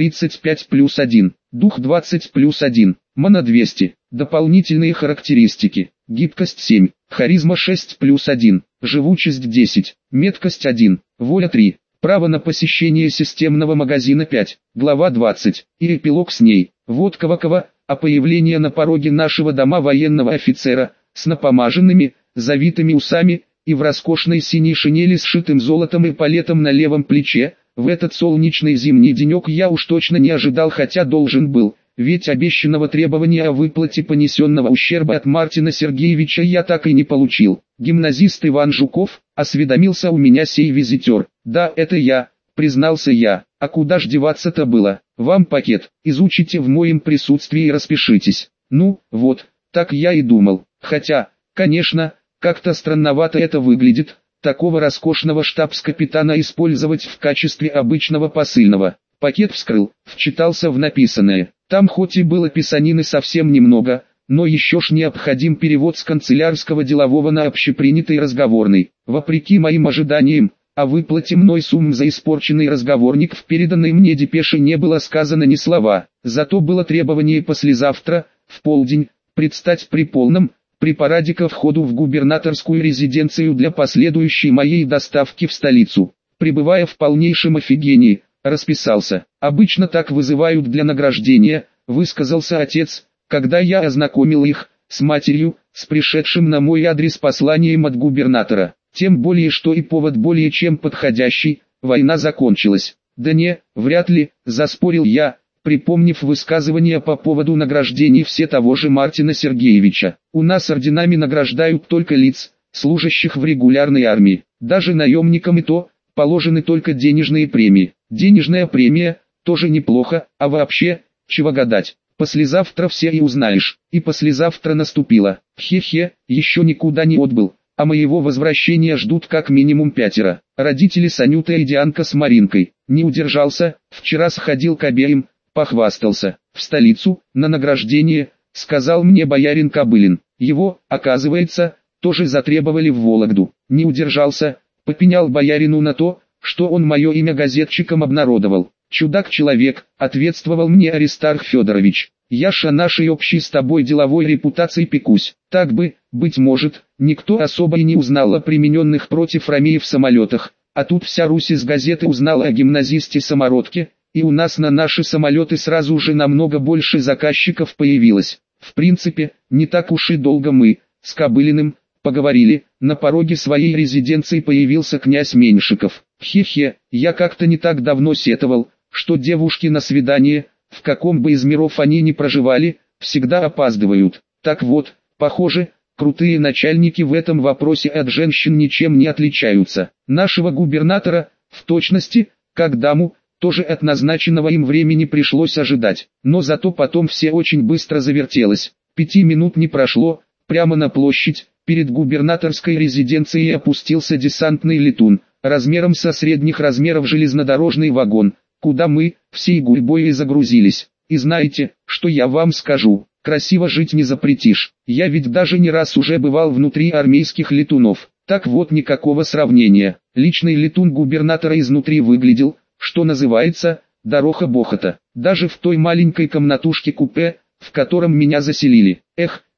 35+1, дух 20+1, мана 200. Дополнительные характеристики. Гибкость 7, харизма 6+1, живучесть 10, меткость 1, воля 3. Право на посещение системного магазина 5, глава 20, и эпилог с ней. Вот Кавакова, а появление на пороге нашего дома военного офицера, с напомаженными, завитыми усами, и в роскошной синей шинели с шитым золотом и палетом на левом плече, в этот солнечный зимний денек я уж точно не ожидал, хотя должен был, ведь обещанного требования о выплате понесенного ущерба от Мартина Сергеевича я так и не получил. Гимназист Иван Жуков, осведомился у меня сей визитер. Да, это я, признался я, а куда ж деваться-то было? Вам пакет, изучите в моем присутствии и распишитесь. Ну, вот, так я и думал, хотя, конечно, как-то странновато это выглядит, такого роскошного штабс-капитана использовать в качестве обычного посыльного. Пакет вскрыл, вчитался в написанное. Там хоть и было писанины совсем немного, но еще ж необходим перевод с канцелярского делового на общепринятый разговорный. Вопреки моим ожиданиям, о выплате мной сумм за испорченный разговорник в переданной мне депеше не было сказано ни слова. Зато было требование послезавтра, в полдень, предстать при полном, при параде ко входу в губернаторскую резиденцию для последующей моей доставки в столицу. Пребывая в полнейшем офигении, расписался. Обычно так вызывают для награждения, высказался отец, когда я ознакомил их, с матерью, с пришедшим на мой адрес посланием от губернатора. Тем более, что и повод более чем подходящий, война закончилась. Да не, вряд ли, заспорил я, припомнив высказывания по поводу награждений все того же Мартина Сергеевича. У нас орденами награждают только лиц, служащих в регулярной армии. Даже наемникам и то, положены только денежные премии. Денежная премия, тоже неплохо, а вообще, чего гадать. Послезавтра все и узнаешь. И послезавтра наступило. Хе-хе, еще никуда не отбыл. А моего возвращения ждут как минимум 5. Родители Санюта и Дианка с Маринкой. Не удержался, вчера сходил к обеим, похвастался. В столицу, на награждение, сказал мне боярин Кобылин. Его, оказывается, тоже затребовали в Вологду. Не удержался, попенял боярину на то, что он мое имя газетчикам обнародовал. Чудак-человек, ответствовал мне Аристарх Федорович. Я ж о нашей общей с тобой деловой репутации пекусь. Так бы, быть может, никто особо и не узнал о примененных против ромеев самолетах, а тут вся Русь из газеты узнала о гимназисте-самородке, и у нас на наши самолеты сразу же намного больше заказчиков появилось. В принципе, не так уж и долго мы, с Кобылиным, поговорили, на пороге своей резиденции появился князь Меньшиков. Хе-хе, я как-то не так давно сетовал, что девушки на свидание, в каком бы из миров они ни проживали, всегда опаздывают. Так вот, похоже, крутые начальники в этом вопросе от женщин ничем не отличаются. Нашего губернатора, в точности, как даму, тоже от назначенного им времени пришлось ожидать. Но зато потом все очень быстро завертелось. 5 минут не прошло, прямо на площадь, перед губернаторской резиденцией опустился десантный летун, размером со средних размеров железнодорожный вагон, куда мы, всей гурьбой и загрузились. И знаете, что я вам скажу? Красиво жить не запретишь. Я ведь даже не раз уже бывал внутри армейских летунов. Так вот, никакого сравнения. Личный летун губернатора изнутри выглядел, что называется, дорога-бохота. Даже в той маленькой комнатушке-купе, в котором меня заселили. Эх,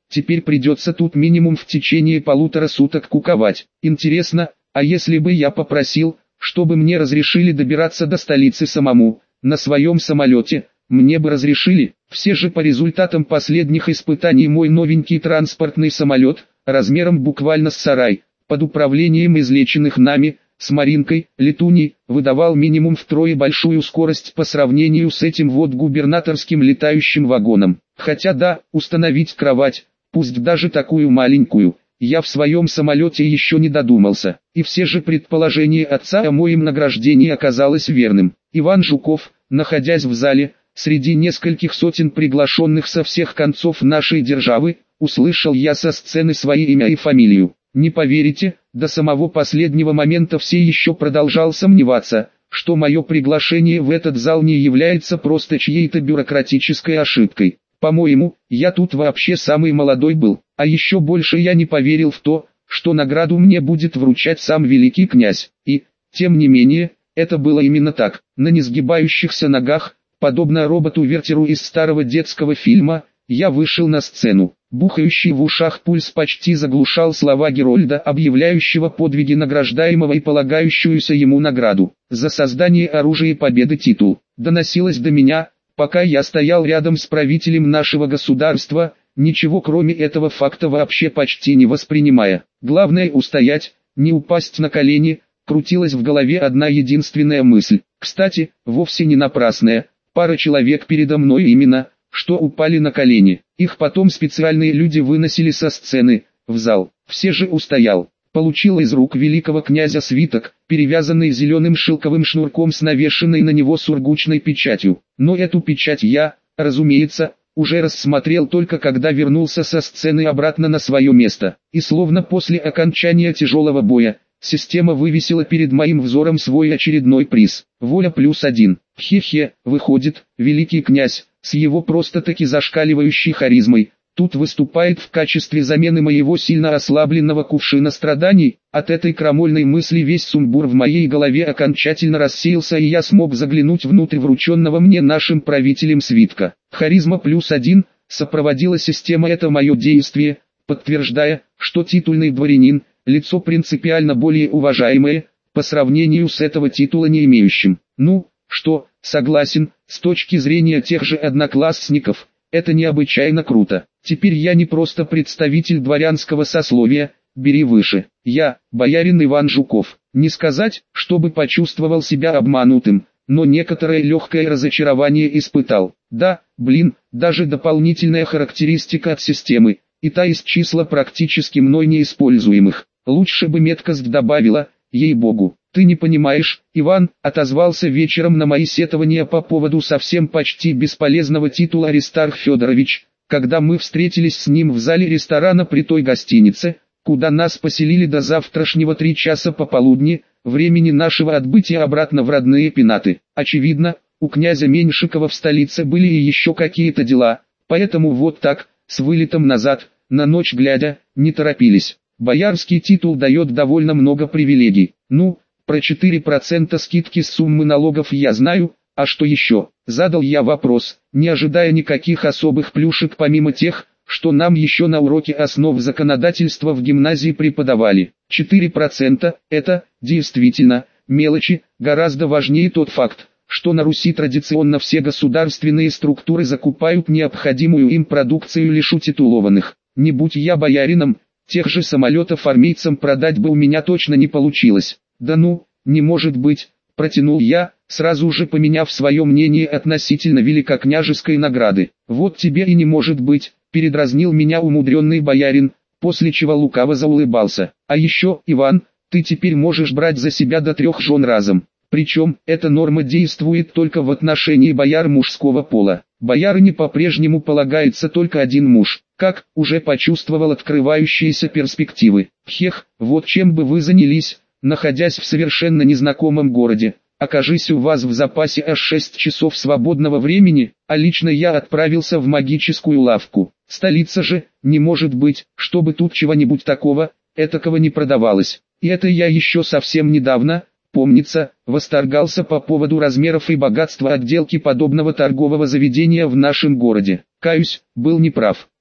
теперь придется тут минимум в течение 1,5 суток куковать. Интересно, а если бы я попросил, чтобы мне разрешили добираться до столицы самому, на своем самолете, мне бы разрешили? Все же по результатам последних испытаний мой новенький транспортный самолет, размером буквально с сарай, под управлением излеченных нами, с Маринкой, летуней, выдавал минимум втрое большую скорость по сравнению с этим вот губернаторским летающим вагоном. Хотя да, установить кровать, пусть даже такую маленькую, я в своем самолете еще не додумался. И все же предположение отца о моем награждении оказалось верным. Иван Жуков, находясь в зале, среди нескольких сотен приглашенных со всех концов нашей державы, услышал я со сцены свои имя и фамилию. Не поверите, до самого последнего момента все еще продолжал сомневаться, что мое приглашение в этот зал не является просто чьей-то бюрократической ошибкой. По-моему, я тут вообще самый молодой был, а еще больше я не поверил в то, что награду мне будет вручать сам великий князь. И, тем не менее, это было именно так. На несгибающихся ногах, подобно роботу-вертеру из старого детского фильма, я вышел на сцену. Бухающий в ушах пульс почти заглушал слова Герольда, объявляющего подвиги награждаемого и полагающуюся ему награду. За создание оружия победы титул. Доносилось до меня, пока я стоял рядом с правителем нашего государства, ничего кроме этого факта вообще почти не воспринимая. Главное устоять, не упасть на колени, крутилась в голове одна единственная мысль. Кстати, вовсе не напрасная, пара человек передо мной именно, что упали на колени. Их потом специальные люди выносили со сцены, в зал. Все же устоял. Получил из рук великого князя свиток, перевязанный зеленым шелковым шнурком с навешенной на него сургучной печатью. Но эту печать я, разумеется, уже рассмотрел только когда вернулся со сцены обратно на свое место. И словно после окончания тяжелого боя, система вывесила перед моим взором свой очередной приз. Воля +1. Хе-хе, выходит, великий князь, с его просто-таки зашкаливающей харизмой, тут выступает в качестве замены моего сильно ослабленного кувшина страданий. От этой крамольной мысли весь сумбур в моей голове окончательно рассеялся, и я смог заглянуть внутрь врученного мне нашим правителем свитка. Харизма +1, сопроводила система это мое действие, подтверждая, что титульный дворянин, лицо принципиально более уважаемое, по сравнению с этого титула не имеющим. Ну, что, согласен, с точки зрения тех же одноклассников, это необычайно круто. Теперь я не просто представитель дворянского сословия, бери выше. Я, боярин Иван Жуков. Не сказать, чтобы почувствовал себя обманутым, но некоторое легкое разочарование испытал. Да, даже дополнительная характеристика от системы, и та из числа практически мной неиспользуемых. Лучше бы меткость добавила, ей-богу. «Ты не понимаешь, Иван», — отозвался вечером на мои сетования по поводу совсем почти бесполезного титула Аристарх Федорович, когда мы встретились с ним в зале ресторана при той гостинице, куда нас поселили до завтрашнего 3 часа пополудни, времени нашего отбытия обратно в родные Пенаты. Очевидно, у князя Меньшикова в столице были и еще какие-то дела, поэтому вот так, с вылетом назад, на ночь глядя, не торопились. Боярский титул дает довольно много привилегий. Ну, про 4% скидки с суммы налогов я знаю, а что еще? Задал я вопрос, не ожидая никаких особых плюшек помимо тех, что нам еще на уроке основ законодательства в гимназии преподавали. 4% – это, действительно, мелочи, гораздо важнее тот факт, что на Руси традиционно все государственные структуры закупают необходимую им продукцию лишь у титулованных. Не будь я боярином, тех же самолетов армейцам продать бы у меня точно не получилось. Да ну, не может быть, протянул я, сразу же поменяв свое мнение относительно великокняжеской награды. Вот тебе и не может быть, передразнил меня умудренный боярин, после чего лукаво заулыбался. А еще, Иван, ты теперь можешь брать за себя до 3 жен разом. Причем, эта норма действует только в отношении бояр мужского пола. Боярине по-прежнему полагается только 1 муж. Как, уже почувствовал открывающиеся перспективы. Хех, вот чем бы вы занялись, находясь в совершенно незнакомом городе. Окажись у вас в запасе аж 6 часов свободного времени, а лично я отправился в магическую лавку. Столица же, не может быть, чтобы тут чего-нибудь такого, этакого не продавалось. И это я еще совсем недавно, помнится, восторгался по поводу размеров и богатства отделки подобного торгового заведения в нашем городе. Каюсь, был неправ.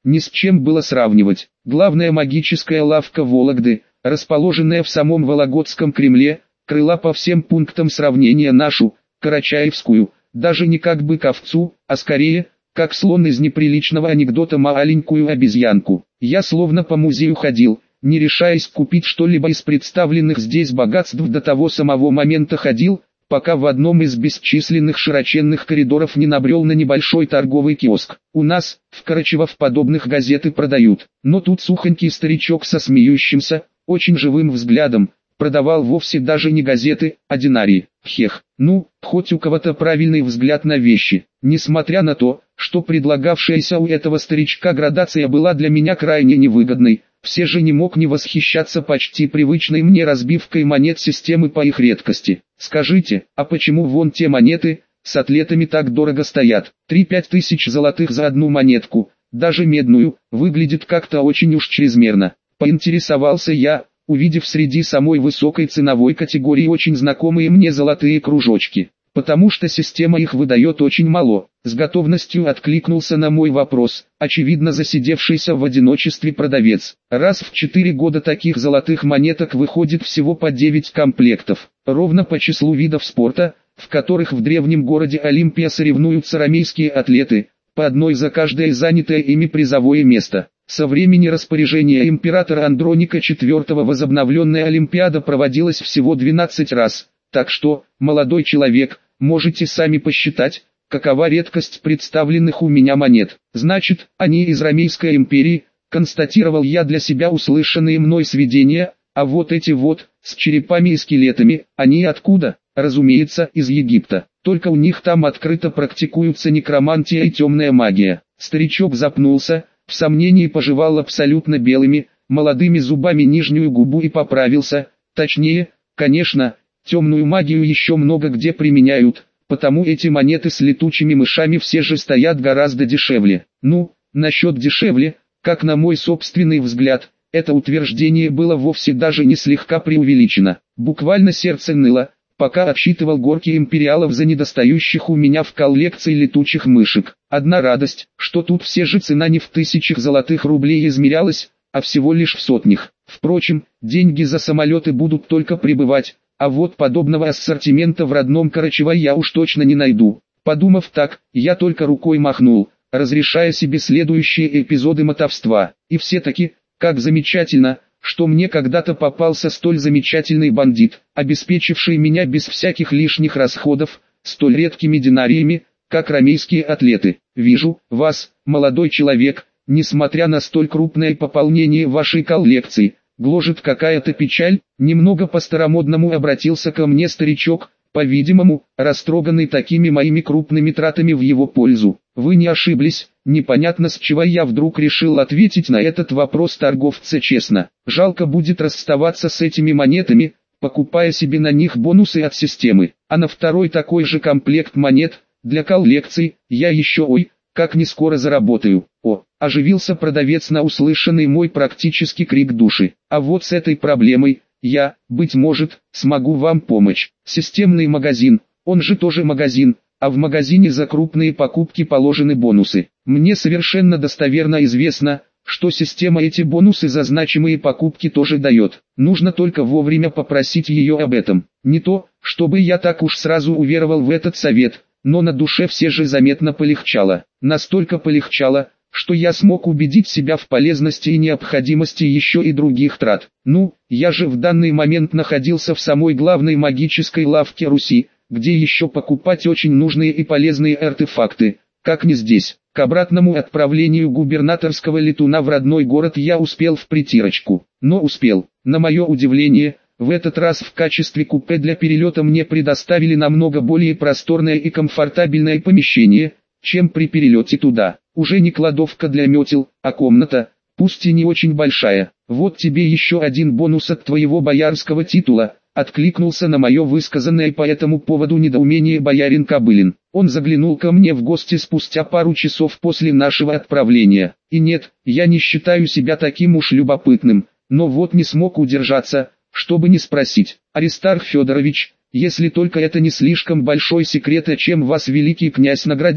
ни с чем было сравнивать. Главная магическая лавка Вологды, расположенная в самом Вологодском Кремле, крыла по всем пунктам сравнения нашу, Карачаевскую, даже не как бык овцу, а скорее, как слон из неприличного анекдота маленькую обезьянку. Я словно по музею ходил, не решаясь купить что-либо из представленных здесь богатств, до того самого момента ходил, пока в одном из бесчисленных широченных коридоров не набрел на небольшой торговый киоск. У нас, в Карачево, подобных газеты продают, но тут сухонький старичок со смеющимся, очень живым взглядом, продавал вовсе даже не газеты, а динарии. Хех, ну, хоть у кого-то правильный взгляд на вещи. Несмотря на то, что предлагавшаяся у этого старичка градация была для меня крайне невыгодной, все же не мог не восхищаться почти привычной мне разбивкой монет системы по их редкости. Скажите, а почему вон те монеты с атлетами так дорого стоят? 3-5 тысяч золотых за одну монетку, даже медную, выглядит как-то очень уж чрезмерно. Поинтересовался я, увидев среди самой высокой ценовой категории очень знакомые мне золотые кружочки. Потому что система их выдает очень мало. С готовностью откликнулся на мой вопрос, очевидно засидевшийся в одиночестве продавец. Раз в 4 года таких золотых монеток выходит всего по 9 комплектов, ровно по числу видов спорта, в которых в древнем городе Олимпия соревнуются ромейские атлеты, по одной за каждое занятое ими призовое место. Со времени распоряжения императора Андроника IV возобновленная Олимпиада проводилась всего 12 раз. Так что, молодой человек, можете сами посчитать, какова редкость представленных у меня монет. Значит, они из Ромейской империи, констатировал я для себя услышанные мной сведения, а вот эти вот, с черепами и скелетами, они откуда? Разумеется, из Египта. Только у них там открыто практикуются некромантия и темная магия. Старичок запнулся, в сомнении пожевал абсолютно белыми, молодыми зубами нижнюю губу и поправился, точнее, конечно, темную магию еще много где применяют, потому эти монеты с летучими мышами все же стоят гораздо дешевле. Ну, насчет дешевле, как на мой собственный взгляд, это утверждение было вовсе даже не слегка преувеличено. Буквально сердце ныло, пока отсчитывал горки империалов за недостающих у меня в коллекции летучих мышек. Одна радость, что тут все же цена не в тысячах золотых рублей измерялась, а всего лишь в сотнях. Впрочем, деньги за самолеты будут только прибывать, а вот подобного ассортимента в родном Карачево я уж точно не найду. Подумав так, я только рукой махнул, разрешая себе следующие эпизоды мотовства. И все-таки, как замечательно, что мне когда-то попался столь замечательный бандит, обеспечивший меня без всяких лишних расходов, столь редкими динариями, как ромейские атлеты. Вижу, вас, молодой человек, несмотря на столь крупное пополнение вашей коллекции, гложет какая-то печаль. Немного по-старомодному обратился ко мне старичок, по-видимому, растроганный такими моими крупными тратами в его пользу. Вы не ошиблись, непонятно с чего я вдруг решил ответить на этот вопрос торговца честно. Жалко будет расставаться с этими монетами, покупая себе на них бонусы от системы, а на второй такой же комплект монет, для коллекций, я еще как не скоро заработаю. Оживился продавец на услышанный мой практически крик души. А вот с этой проблемой, я, быть может, смогу вам помочь. Системный магазин, он же тоже магазин, а в магазине за крупные покупки положены бонусы. Мне совершенно достоверно известно, что система эти бонусы за значимые покупки тоже дает. Нужно только вовремя попросить ее об этом. Не то, чтобы я так уж сразу уверовал в этот совет, но на душе все же заметно полегчало. Настолько полегчало, что я смог убедить себя в полезности и необходимости еще и других трат. Ну, я же в данный момент находился в самой главной магической лавке Руси, где еще покупать очень нужные и полезные артефакты, как не здесь. К обратному отправлению губернаторского летуна в родной город я успел в притирочку. Но успел, на мое удивление, в этот раз в качестве купе для перелета мне предоставили намного более просторное и комфортабельное помещение, чем при перелете туда. Уже не кладовка для метел, а комната, пусть и не очень большая. Вот тебе еще один бонус от твоего боярского титула, откликнулся на мое высказанное по этому поводу недоумение боярин Кобылин. Он заглянул ко мне в гости спустя пару часов после нашего отправления. И нет, я не считаю себя таким уж любопытным, но вот не смог удержаться, чтобы не спросить. Аристарх Федорович, если только это не слишком большой секрет, чем вас великий князь наградил?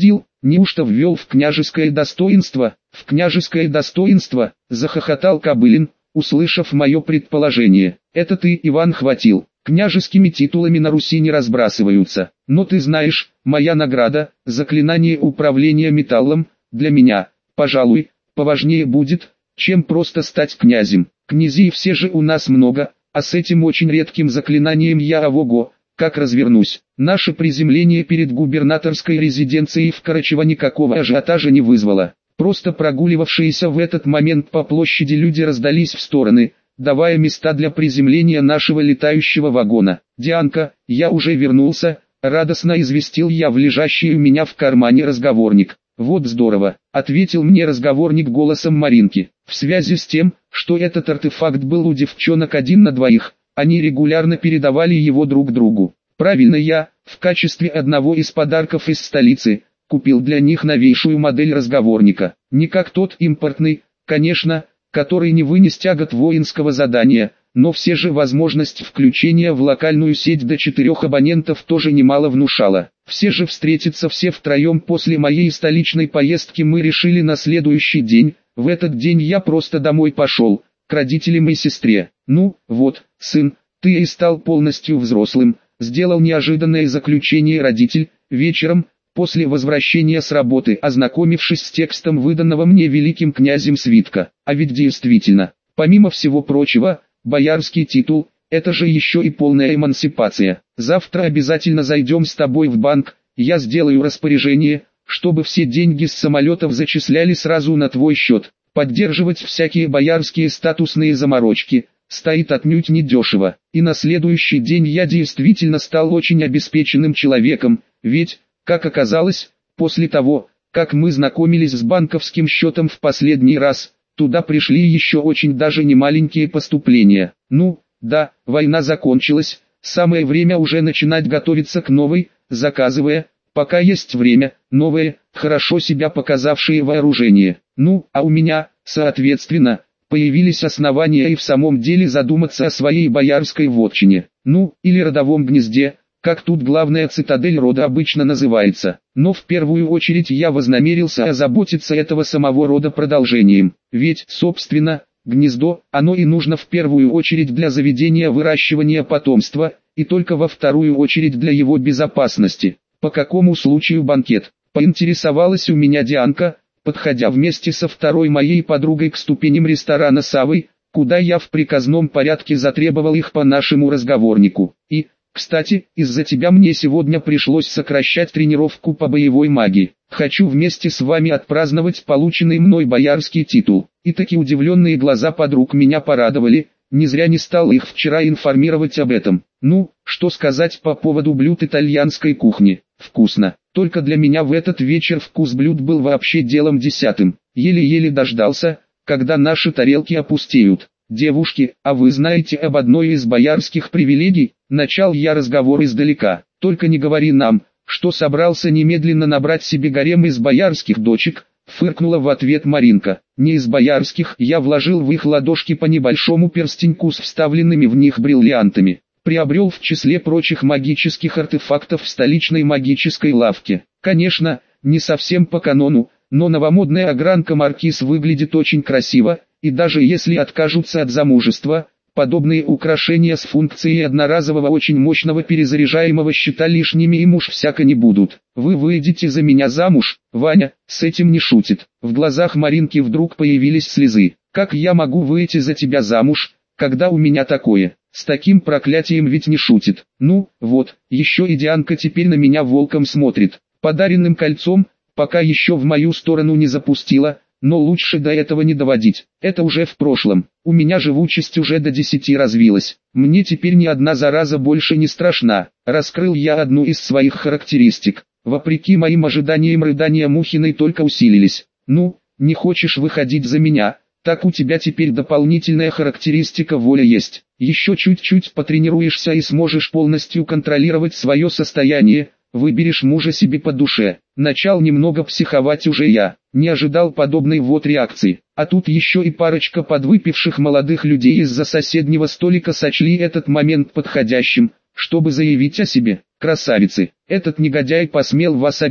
Неужто ввел в княжеское достоинство? В княжеское достоинство, захохотал Кобылин, услышав мое предположение. Это ты, Иван, хватил. Княжескими титулами на Руси не разбрасываются. Но ты знаешь, моя награда, заклинание управления металлом, для меня, пожалуй, поважнее будет, чем просто стать князем. Князей все же у нас много, а с этим очень редким заклинанием я ого-го, как развернусь. Наше приземление перед губернаторской резиденцией в Карачево никакого ажиотажа не вызвало. Просто прогуливавшиеся в этот момент по площади люди раздались в стороны, давая места для приземления нашего летающего вагона. «Дианка, я уже вернулся», — радостно известил я в лежащий у меня в кармане разговорник. «Вот здорово», — ответил мне разговорник голосом Маринки. В связи с тем, что этот артефакт был у девчонок 1 на 2, они регулярно передавали его друг другу. Правильно, я, в качестве одного из подарков из столицы, купил для них новейшую модель разговорника. Не как тот импортный, конечно, который не вынес тягот воинского задания, но все же возможность включения в локальную сеть до 4 абонентов тоже немало внушала. Все же встретиться все втроем после моей столичной поездки мы решили на следующий день. В этот день я просто домой пошел, к родителям и сестре. «Ну, вот, сын, ты и стал полностью взрослым», сделал неожиданное заключение родитель, вечером, после возвращения с работы, ознакомившись с текстом выданного мне великим князем свитка. А ведь действительно, помимо всего прочего, боярский титул – это же еще и полная эмансипация. Завтра обязательно зайдем с тобой в банк, я сделаю распоряжение, чтобы все деньги с самолетов зачисляли сразу на твой счет. Поддерживать всякие боярские статусные заморочки стоит отнюдь недешево. И на следующий день я действительно стал очень обеспеченным человеком, ведь, как оказалось, после того, как мы знакомились с банковским счетом в последний раз, туда пришли еще очень даже немаленькие поступления. Ну, да, война закончилась, самое время уже начинать готовиться к новой, заказывая, пока есть время, новое, хорошо себя показавшее вооружение. Ну, а у меня, соответственно, появились основания и в самом деле задуматься о своей боярской вотчине, ну, или родовом гнезде, как тут главная цитадель рода обычно называется. Но в первую очередь я вознамерился озаботиться этого самого рода продолжением, ведь, собственно, гнездо, оно и нужно в первую очередь для заведения выращивания потомства, и только во вторую очередь для его безопасности. По какому случаю банкет? Поинтересовалась у меня Дианка, подходя вместе со второй моей подругой к ступеням ресторана «Саввой», куда я в приказном порядке затребовал их по нашему разговорнику. И, кстати, из-за тебя мне сегодня пришлось сокращать тренировку по боевой магии. Хочу вместе с вами отпраздновать полученный мной боярский титул. И таки удивленные глаза подруг меня порадовали, не зря не стал их вчера информировать об этом. Ну, что сказать по поводу блюд итальянской кухни? Вкусно. Только для меня в этот вечер вкус блюд был вообще делом десятым. Еле-еле дождался, когда наши тарелки опустеют. «Девушки, а вы знаете об одной из боярских привилегий?» Начал я разговор издалека. «Только не говори нам, что собрался немедленно набрать себе гарем из боярских дочек», фыркнула в ответ Маринка. «Не из боярских, я вложил в их ладошки по небольшому перстеньку с вставленными в них бриллиантами. Приобрел в числе прочих магических артефактов в столичной магической лавке. Конечно, не совсем по канону, но новомодная огранка Маркиз выглядит очень красиво, и даже если откажутся от замужества, подобные украшения с функцией одноразового очень мощного перезаряжаемого щита лишними им уж всяко не будут. Вы выйдете за меня замуж?» Ваня с этим не шутит. В глазах Маринки вдруг появились слезы. «Как я могу выйти за тебя замуж, когда у меня такое? С таким проклятием ведь не шутит. Ну, вот, еще и Дианка теперь на меня волком смотрит. Подаренным кольцом, пока еще в мою сторону не запустила, но лучше до этого не доводить. Это уже в прошлом. У меня живучесть уже до 10 развилась. Мне теперь ни одна зараза больше не страшна». Раскрыл я одну из своих характеристик. Вопреки моим ожиданиям рыдания Мухиной только усилились. «Ну, не хочешь выходить за меня? Так у тебя теперь дополнительная характеристика воля есть. Еще чуть-чуть потренируешься и сможешь полностью контролировать свое состояние, выберешь мужа себе по душе». Начал немного психовать уже я, не ожидал подобной вот реакции. А тут еще и парочка подвыпивших молодых людей из-за соседнего столика сочли этот момент подходящим, чтобы заявить о себе. «Красавицы, этот негодяй посмел вас обидеть,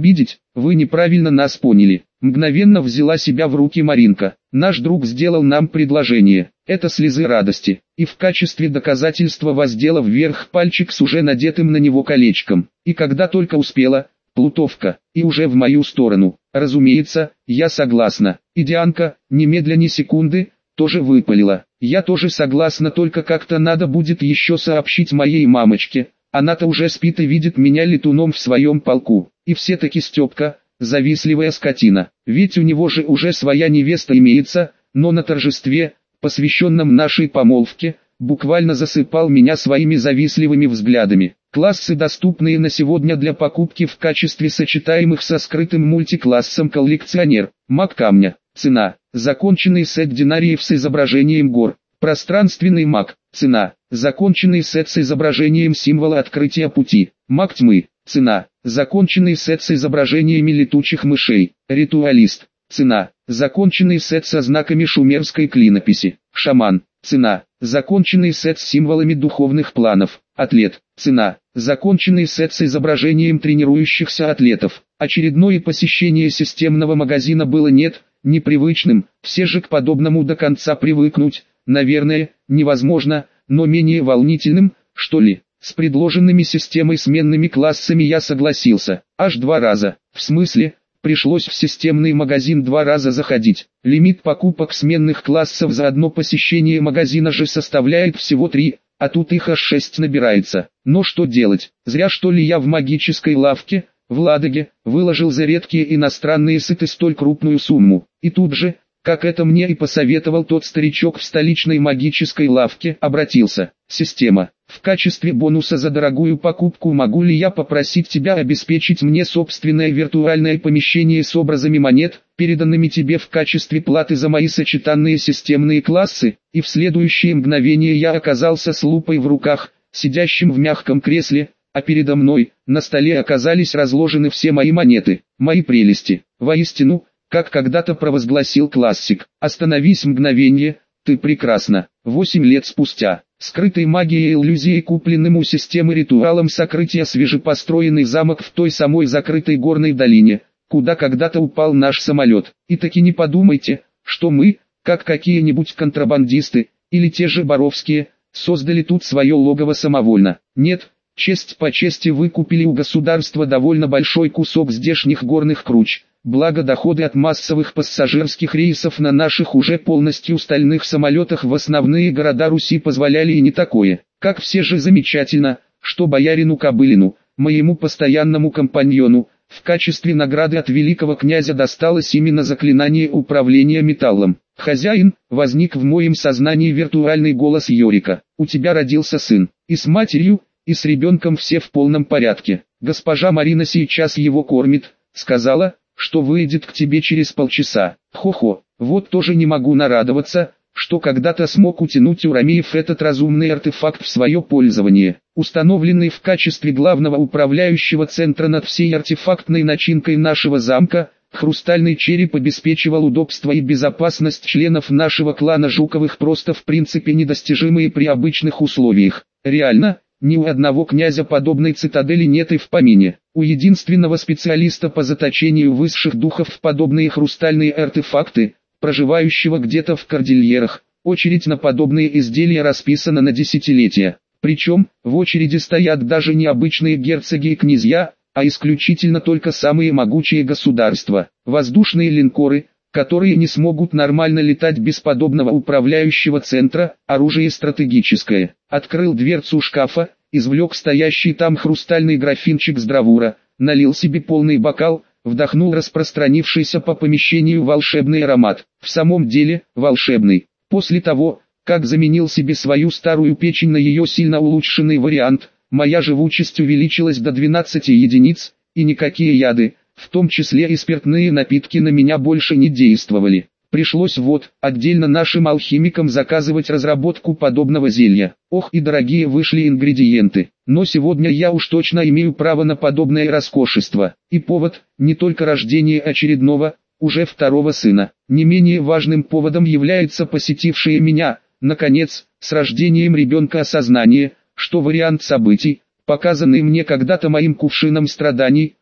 вы неправильно нас поняли. Мгновенно взяла себя в руки Маринка. Наш друг сделал нам предложение. Это слезы радости. И в качестве доказательства воздела вверх пальчик с уже надетым на него колечком. И когда только успела, плутовка, и уже в мою сторону. Разумеется, я согласна. И Дианка, немедля ни секунды, тоже выпалила. Я тоже согласна, только как-то надо будет еще сообщить моей мамочке. Она-то уже спит и видит меня летуном в своем полку. И все-таки Степка, завистливая скотина. Ведь у него же уже своя невеста имеется, но на торжестве, посвященном нашей помолвке, буквально засыпал меня своими завистливыми взглядами. Классы, доступные на сегодня для покупки в качестве сочетаемых со скрытым мультиклассом коллекционер. Маг камня. Цена. Законченный сет динариев с изображением гор. Пространственный маг. Цена. Законченный сет с изображением символа открытия пути. Маг тьмы. Цена. Законченный сет с изображениями летучих мышей. Ритуалист. Цена. Законченный сет со знаками шумерской клинописи. Шаман. Цена. Законченный сет с символами духовных планов. Атлет. Цена. Законченный сет с изображением тренирующихся атлетов. Очередное посещение системного магазина было непривычным, все же к подобному до конца привыкнуть, наверное, невозможно, но менее волнительным, что ли. С предложенными системой сменными классами я согласился, аж 2 раза, в смысле, пришлось в системный магазин 2 раза заходить. Лимит покупок сменных классов за одно посещение магазина же составляет всего 3, а тут их аж 6 набирается. Но что делать, зря что ли я в магической лавке, в Ладоге, выложил за редкие иностранные сеты столь крупную сумму. И тут же, как это мне и посоветовал тот старичок в столичной магической лавке, обратился. Система, в качестве бонуса за дорогую покупку могу ли я попросить тебя обеспечить мне собственное виртуальное помещение с образами монет, переданными тебе в качестве платы за мои сочетанные системные классы? И в следующее мгновение я оказался с лупой в руках, сидящим в мягком кресле, а передо мной, на столе оказались разложены все мои монеты, мои прелести. Воистину, как когда-то провозгласил классик, остановись мгновенье, ты прекрасна. 8 лет спустя, скрытой магией и иллюзией, купленным у системы ритуалом сокрытия, свежепостроенный замок в той самой закрытой горной долине, куда когда-то упал наш самолет. И таки не подумайте, что мы, как какие-нибудь контрабандисты, или те же Боровские, создали тут свое логово самовольно. Нет, честь по чести выкупили у государства довольно большой кусок здешних горных круч. Благо доходы от массовых пассажирских рейсов на наших уже полностью стальных самолетах в основные города Руси позволяли и не такое. Как все же замечательно, что боярину Кобылину, моему постоянному компаньону, в качестве награды от великого князя досталось именно заклинание управления металлом. «Хозяин», возник в моем сознании виртуальный голос Йорика, «у тебя родился сын, и с матерью, и с ребенком все в полном порядке. Госпожа Марина сейчас его кормит, сказала, что выйдет к тебе через полчаса». Хо-хо, вот тоже не могу нарадоваться, что когда-то смог утянуть у Ромеев этот разумный артефакт в свое пользование. Установленный в качестве главного управляющего центра над всей артефактной начинкой нашего замка, хрустальный череп обеспечивал удобство и безопасность членов нашего клана Жуковых просто в принципе недостижимые при обычных условиях. Реально, ни у одного князя подобной цитадели нет и в помине. У единственного специалиста по заточению высших духов в подобные хрустальные артефакты, проживающего где-то в кордильерах, очередь на подобные изделия расписана на десятилетия. Причем, в очереди стоят даже не обычные герцоги и князья, а исключительно только самые могучие государства. Воздушные линкоры, которые не смогут нормально летать без подобного управляющего центра, оружие стратегическое. Открыл дверцу шкафа, извлек стоящий там хрустальный графинчик с бравура, налил себе полный бокал, вдохнул распространившийся по помещению волшебный аромат. В самом деле, волшебный. После того, как заменил себе свою старую печень на ее сильно улучшенный вариант, моя живучесть увеличилась до 12 единиц, и никакие яды, в том числе и спиртные напитки, на меня больше не действовали. Пришлось отдельно нашим алхимикам заказывать разработку подобного зелья. Ох, и дорогие вышли ингредиенты. Но сегодня я уж точно имею право на подобное роскошество. И повод, не только рождение очередного, уже второго сына. Не менее важным поводом является посетившее меня, наконец, с рождением ребенка осознание, что вариант событий, показанный мне когда-то моим кувшином страданий,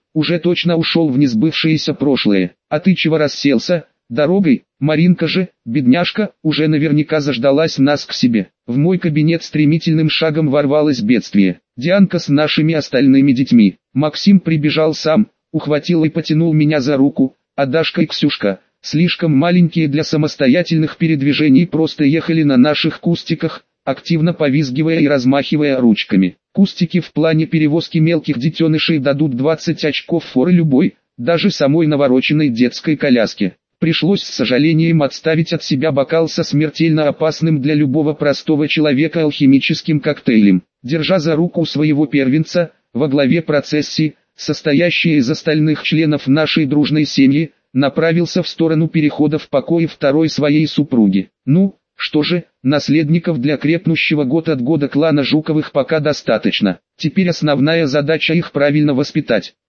уже точно ушел в несбывшееся прошлое. А ты чего расселся? Дорогой, Маринка же, бедняжка, уже наверняка заждалась нас к себе. В мой кабинет стремительным шагом ворвалось бедствие. Дианка с нашими остальными детьми. Максим прибежал сам, ухватил и потянул меня за руку, а Дашка и Ксюшка, слишком маленькие для самостоятельных передвижений, просто ехали на наших кустиках, активно повизгивая и размахивая ручками. Кустики в плане перевозки мелких детенышей дадут 20 очков форы любой, даже самой навороченной детской коляске. Пришлось с сожалением отставить от себя бокал со смертельно опасным для любого простого человека алхимическим коктейлем. Держа за руку своего первенца, во главе процессии, состоящей из остальных членов нашей дружной семьи, направился в сторону перехода в покое второй своей супруги. Ну, что же, наследников для крепнущего год от года клана Жуковых пока достаточно. Теперь основная задача их правильно воспитать.